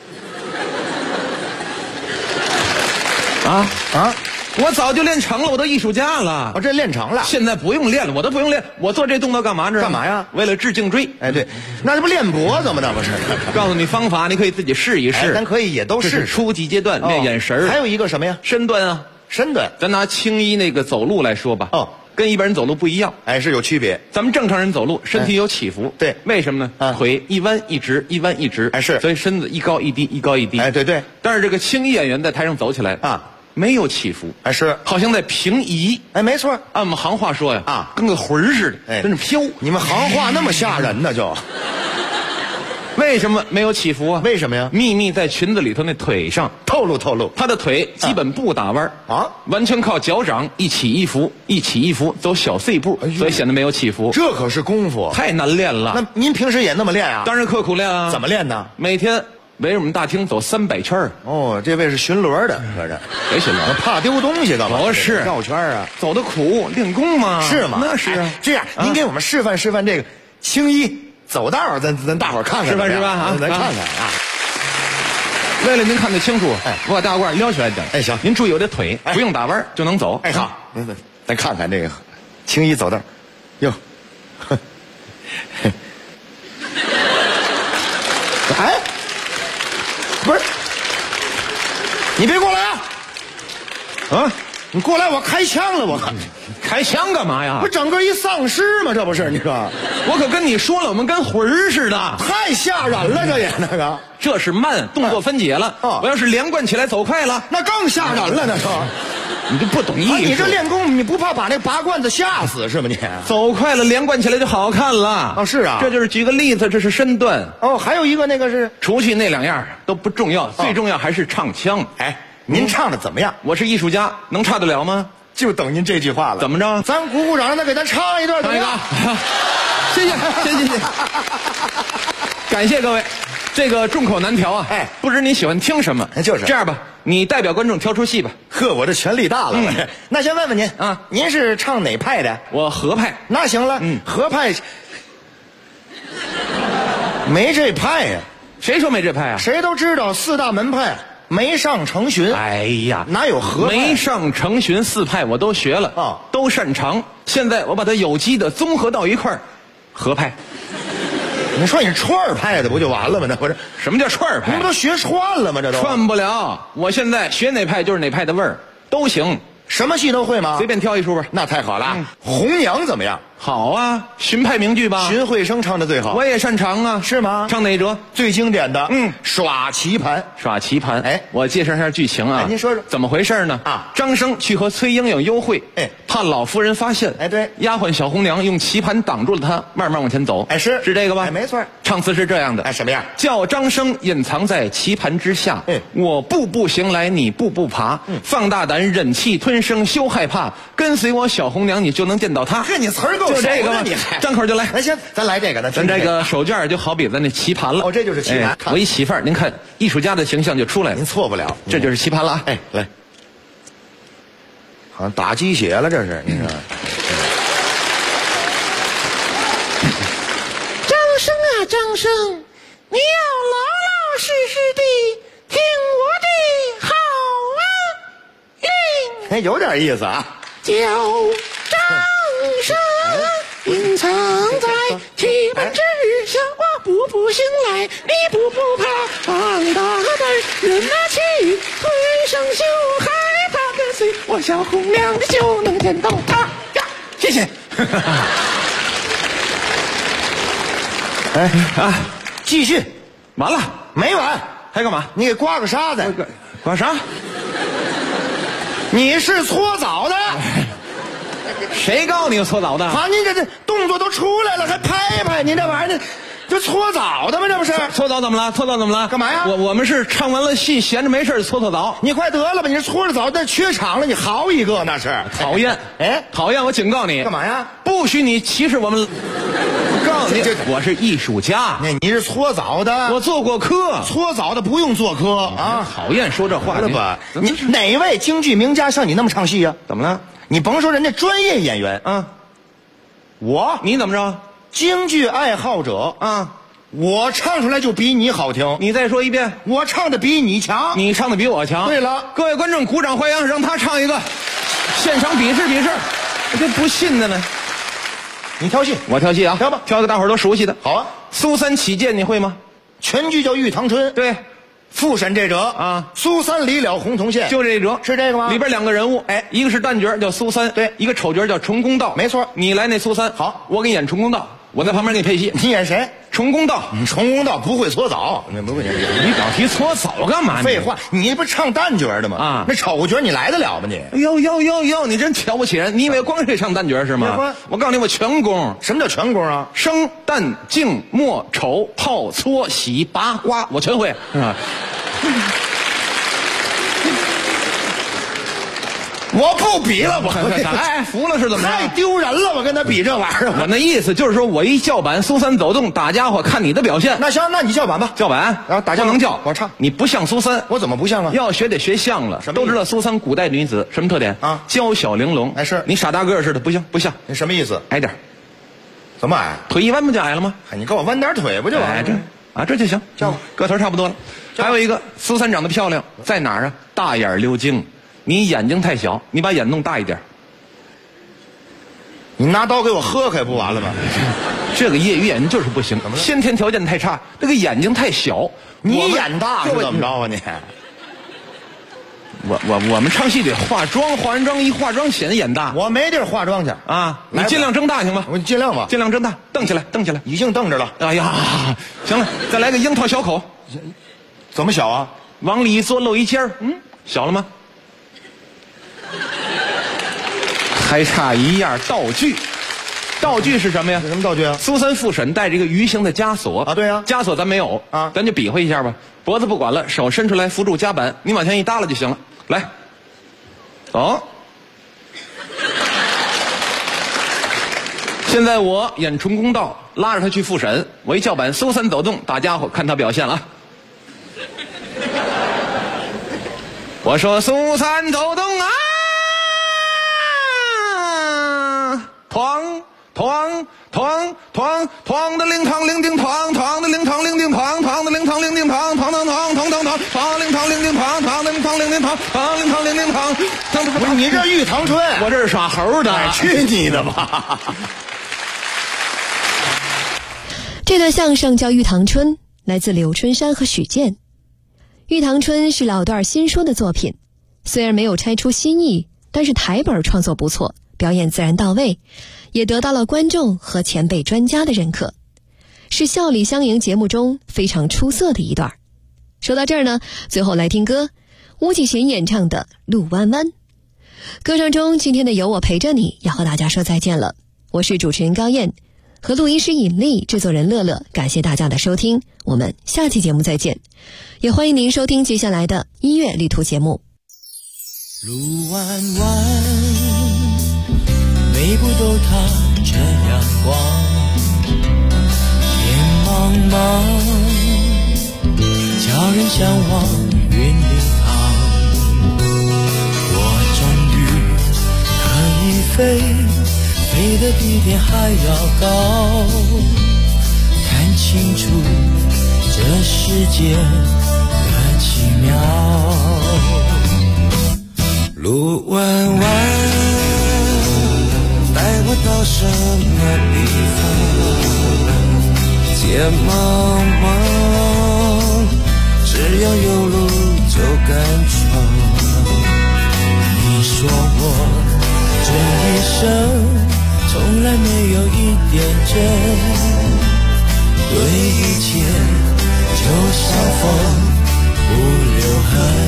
我早就练成了，我都艺术家了。 我这练成了， 现在不用练了，我都不用练。我做这动作干嘛？ 干嘛呀？ 为了治颈椎。 哎，对，那这不练脖子吗？那不是？ 告诉你方法，你可以自己试一试。 咱可以也都试。 初级阶段练眼神。 还有一个什么呀？ 身段啊， 身段。 咱拿青衣那个走路来说吧。跟一般人走路不一样， 哎，是有区别。 咱们正常人走路，身体有起伏， 对， 为什么呢？腿一弯一直，一弯一直， 哎是， 所以身子一高一低，一高一低， 哎对对。 但是这个青衣演员在台上走起来啊，没有起伏， 哎是， 好像在平移， 哎没错。 按我们行话说呀，跟个魂儿似的， 哎， 跟着飘。 你们行话那么吓人呢就？ 为什么没有起伏啊？ 为什么呀？ 秘密在裙子里头那腿上， 透露透露。 他的腿基本不打弯啊， 完全靠脚掌一起一伏，一起一伏，走小碎步，所以显得没有起伏。 这可是功夫， 太难练了。 那您平时也那么练啊？ 当然刻苦练啊。 怎么练呢？ 每天围着我们大厅走300圈。 哦，这位是巡逻的，搁这。 谁巡逻？ 怕丢东西干嘛？ 不是绕圈啊， 走的苦，练功嘛。 是吗？ 那是啊。 这样，您给我们示范示范这个青衣走道，咱大伙儿看看。 示范示范啊， 咱看看啊。 为了您看得清楚，我把大褂撩起来点。 哎，行， 您注意我的腿，不用打弯就能走。 哎，好，咱看看这个青衣走道，哟，哎，不是，你别过来啊！啊， 你过来，我开枪了，我开枪干嘛呀？ 不整个一丧尸吗？这不是你说？ 我可跟你说了，我们跟魂儿似的， 太吓人了，这也那个。 这是慢，动作分解了。我要是连贯起来走快了， 那更吓人了，那是。 你就不懂艺术。 你这练功，你不怕把那拔罐子吓死是吗？你走快了，连贯起来就好看了。 哦，是啊， 这就是举个例子，这是身段。 哦，还有一个那个是， 除去那两样都不重要，最重要还是唱腔。 哎，您唱的怎么样？ 我是艺术家，能差得了吗？ 就等您这句话了。 怎么着？ 咱鼓鼓掌，再给咱唱一段，怎么样？ 谢谢。感谢各位。这个众口难调啊！哎，不知你喜欢听什么？ 就是这样吧，你代表观众挑出戏吧。 呵，我这权力大了。那先问问您啊， 您是唱哪派的？ 我和派。 那行了，和派没这派呀？ 谁说没这派啊？ 谁都知道四大门派没上成巡。 哎呀， 哪有和派？ 没上成巡四派我都学了啊，都擅长。现在我把它有机的综合到一块儿，和派。 你说你串派的不就完了吗？那不是什么叫串派？ 你不都学串了吗？这都串不了。我现在学哪派就是哪派的味儿，都行。 什么戏都会吗？ 随便挑一出吧。 那太好了。红娘怎么样？ 好啊，荀派名剧吧。 荀慧生唱的最好。 我也擅长啊。 是吗？ 唱哪折？ 最经典的。耍棋盘。 耍棋盘。哎，我介绍一下剧情啊。 您说说怎么回事呢？啊，张生去和崔莺莺幽会，怕老夫人发现。 哎，对。 丫鬟小红娘用棋盘挡住了他，慢慢往前走。 哎，是这个吧？ 哎，没错。 唱词是这样的。 哎，什么样？ 叫张生隐藏在棋盘之下。我步步行来，你步步爬。放大胆，忍气吞声，休害怕。跟随我小红娘，你就能见到她。 这你词儿够熟的， 就这个吧， 你还张口就来。 那行，咱来这个， 咱这个手绢就好比咱那棋盘了。 哦，这就是棋盘。 我一起范儿，您看艺术家的形象就出来了。 您错不了， 这就是棋盘了啊。 哎，来，好像打鸡血了，这是你说。 张生啊，张生，你要老老实实的听我的好令。 哎，有点意思啊。 叫张生隐藏在棋盘之下，我步步行来，你步步爬。放大胆，忍气吞声，休害怕，跟随我小红娘，你就能见到她呀！谢谢。 哎啊，继续， 完了没完？ 还干嘛？ 你给刮个痧子。 刮啥？ 你是搓澡的。 谁告诉你搓澡的？ 好，您这动作都出来了，还拍拍，您这玩意儿，这搓澡的吗？这不是？ 搓澡怎么了？搓澡怎么了？ 干嘛呀？ 我们是唱完了戏，闲着没事搓澡。 你快得了吧！你这搓着澡，那缺场了，你嚎一个那是讨厌。 哎， 讨厌！我警告你， 干嘛呀？ 不许你歧视我们。我告诉你，我是艺术家。 你是搓澡的， 我做过科。 搓澡的不用做科啊！ 讨厌说这话了吧？你哪位京剧名家像你那么唱戏啊？ 怎么了？ 你甭说人家专业演员啊， 你怎么着？ 京剧爱好者啊，我唱出来就比你好听。 你再说一遍。 我唱的比你强， 你唱的比我强。 对了， 各位观众鼓掌欢迎，让他唱一个，现场比试比试。这不信的呢。 你挑戏， 我挑戏啊， 挑吧， 挑个大伙儿都熟悉的。 好啊， 苏三起解你会吗？ 全剧叫《玉堂春》。 对。 复审这折啊， 苏三离了洪洞县， 就这折， 是这个吗？ 里边两个人物，哎，一个是旦角叫苏三， 对， 一个丑角叫崇公道， 没错。 你来那苏三， 好， 我给你演崇公道，我在旁边给你配戏。 你演谁？ 崇公道。 崇公道不会搓澡，你不会。 你老提搓澡干嘛？ 废话，你不唱旦角的吗？啊，那丑角你来得了吗你？ 哟，你真瞧不起人！你以为光是唱旦角是吗？我告诉你，我全功。 什么叫全功啊？ 生、旦、净、末、丑、泡、搓、洗、拔、刮，我全会啊。 我不比了，我哎，服了是怎么着？ 太丢人了，我跟他比这玩意儿。 我那意思就是说，我一叫板，苏三走动，打家伙看你的表现。 那行，那你叫板吧。 叫板， 然后打架不能叫， 我唱。 你不像苏三， 我怎么不像啊？ 要学得学像了。都知道苏三古代女子什么特点啊？ 娇小玲珑。 哎，是你傻大个似的，不像不像。 你什么意思？ 矮点。 怎么矮？ 腿一弯不就矮了吗？ 你给我弯点腿不就完了？ 这就行。 叫个头差不多了。还有一个，苏三长得漂亮，在哪儿啊？大眼溜睛。你眼睛太小，你把眼弄大一点。 你拿刀给我喝开不完了吗？ 这个业余眼睛就是不行，先天条件太差，这个眼睛太小。 你眼大是怎么着啊你？ 我们唱戏得化妆，化完妆一化妆显得眼大。 我没地儿化妆去啊，你尽量睁大行吗？ 我尽量吧， 尽量睁大，瞪起来，瞪起来， 已经瞪着了。 哎呀，行了，再来个樱桃小口。 怎么小啊？ 往里做露一尖儿，小了吗？还差一样道具。道具是什么呀？ 什么道具啊？ 苏三复审带着一个鱼形的枷锁啊，对呀， 枷锁咱没有啊，咱就比划一下吧。脖子不管了，手伸出来扶住夹板，你往前一耷拉就行了。来，走。现在我演纯公道，拉着他去复审，我一叫板，苏三走动，大家伙看他表现了啊。我说苏三走动啊！团的灵堂灵丁团，团的灵堂灵丁团，团的灵堂灵丁团，团团团团团团，团灵堂灵丁团，团灵堂灵丁团，团灵堂灵丁团。 不是你这玉堂春， 我这是耍猴的， 去你的吧！ 这段相声叫《玉堂春》，来自柳春山和许健。《玉堂春》是老段新说的作品，虽然没有拆出新意，但是台本创作不错，表演自然到位，也得到了观众和前辈专家的认可，是笑里相迎节目中非常出色的一段。说到这儿呢，最后来听歌，巫启贤演唱的《路弯弯》。歌声中，今天的有我陪着你要和大家说再见了。我是主持人高燕，和录音师尹丽，制作人乐乐，感谢大家的收听，我们下期节目再见。也欢迎您收听接下来的音乐旅途节目。 路弯弯，每步都踏着阳光，天茫茫，叫人向往云里航。我终于可以飞，飞得比天还要高，看清楚这世界的奇妙。路弯弯，带我到什么地方？天茫茫，只要有路就敢闯。你说我这一生从来没有一点真，对一切就像风不留痕。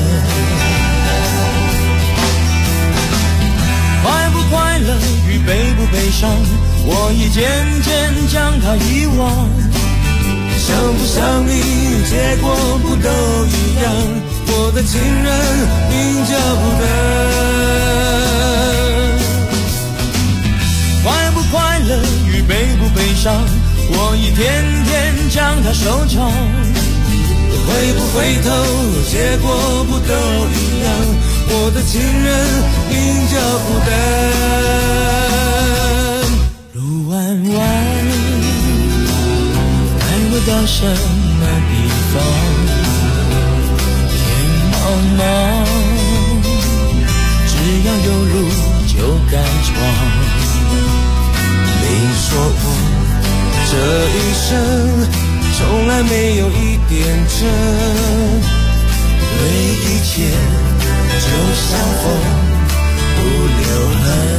快不快乐与悲不悲伤，我已渐渐将它遗忘。想不想你，结果不都一样？我的情人名叫不得。快不快乐与悲不悲伤，我已天天将它收藏。回不回头，结果不都一样？我的情人名叫不得。路弯弯，带我到什么地方？天茫茫，只要有路就敢闯。你说我这一生从来没有一点真，对一切就像风不留痕。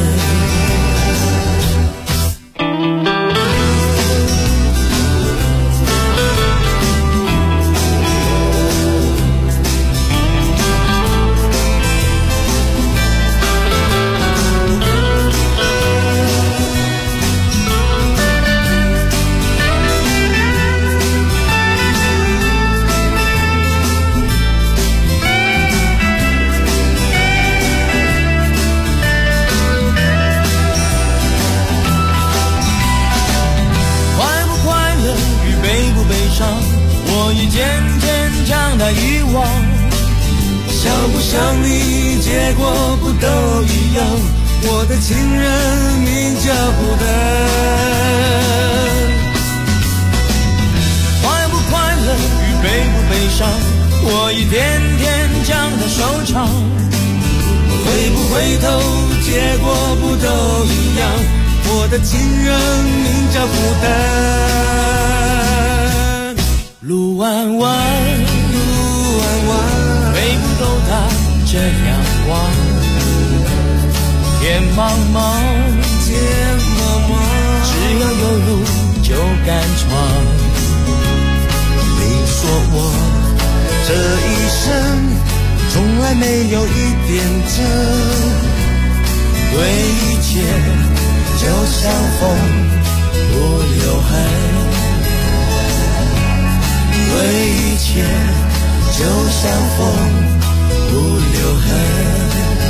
我已渐渐将它遗忘，想不想你，结果不都一样？我的情人名叫不得。快不快乐与悲不悲伤，我已天天将它收藏。回不回头，结果不都一样？我的情人名叫不得。路弯弯，路弯弯，每步都踏着着阳光，天茫茫，天茫茫，只要有路就敢闯。你说我这一生从来没有一点真，对一切就像风不留痕，对一切就像风不留痕，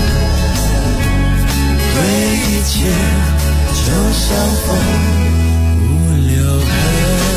对一切就像风不留痕。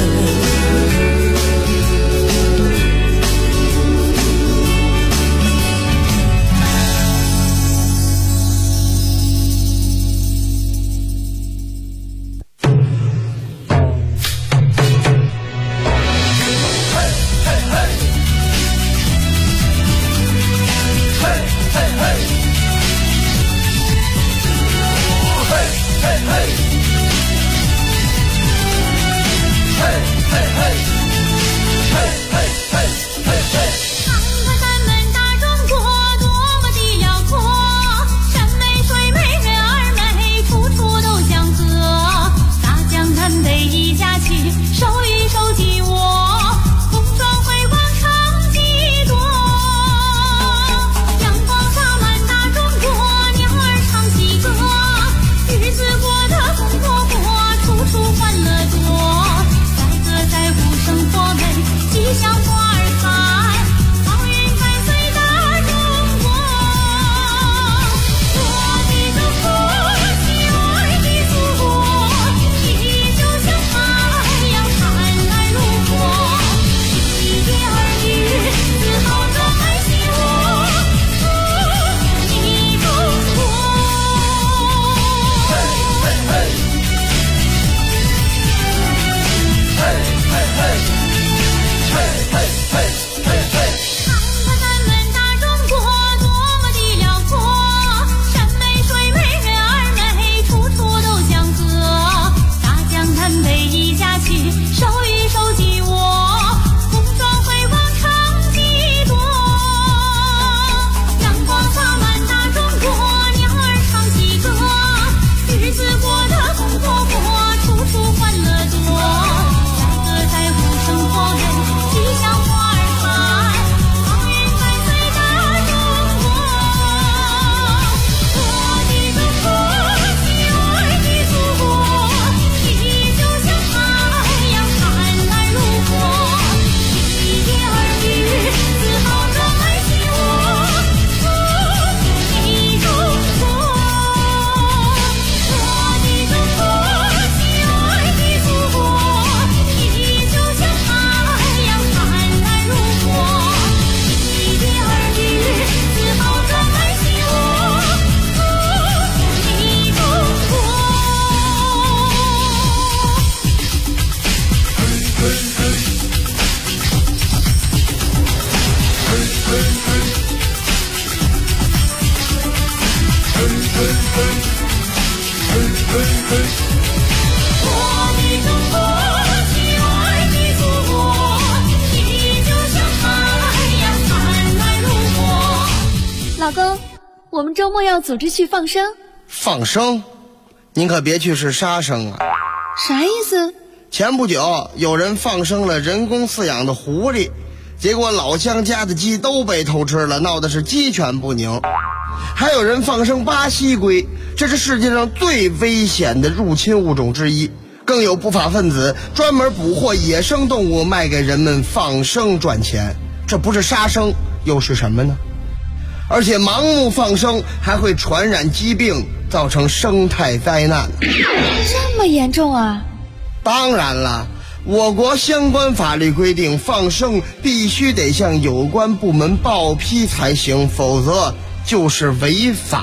老公，我们周末要组织去放生。 放生？您可别去是杀生啊！ 啥意思？ 前不久有人放生了人工饲养的狐狸，结果老乡家的鸡都被偷吃了，闹的是鸡犬不宁。还有人放生巴西龟，这是世界上最危险的入侵物种之一。更有不法分子专门捕获野生动物卖给人们放生赚钱，这不是杀生又是什么呢？而且盲目放生还会传染疾病，造成生态灾难。 这么严重啊？ 当然了，我国相关法律规定，放生必须得向有关部门报批才行，否则就是违法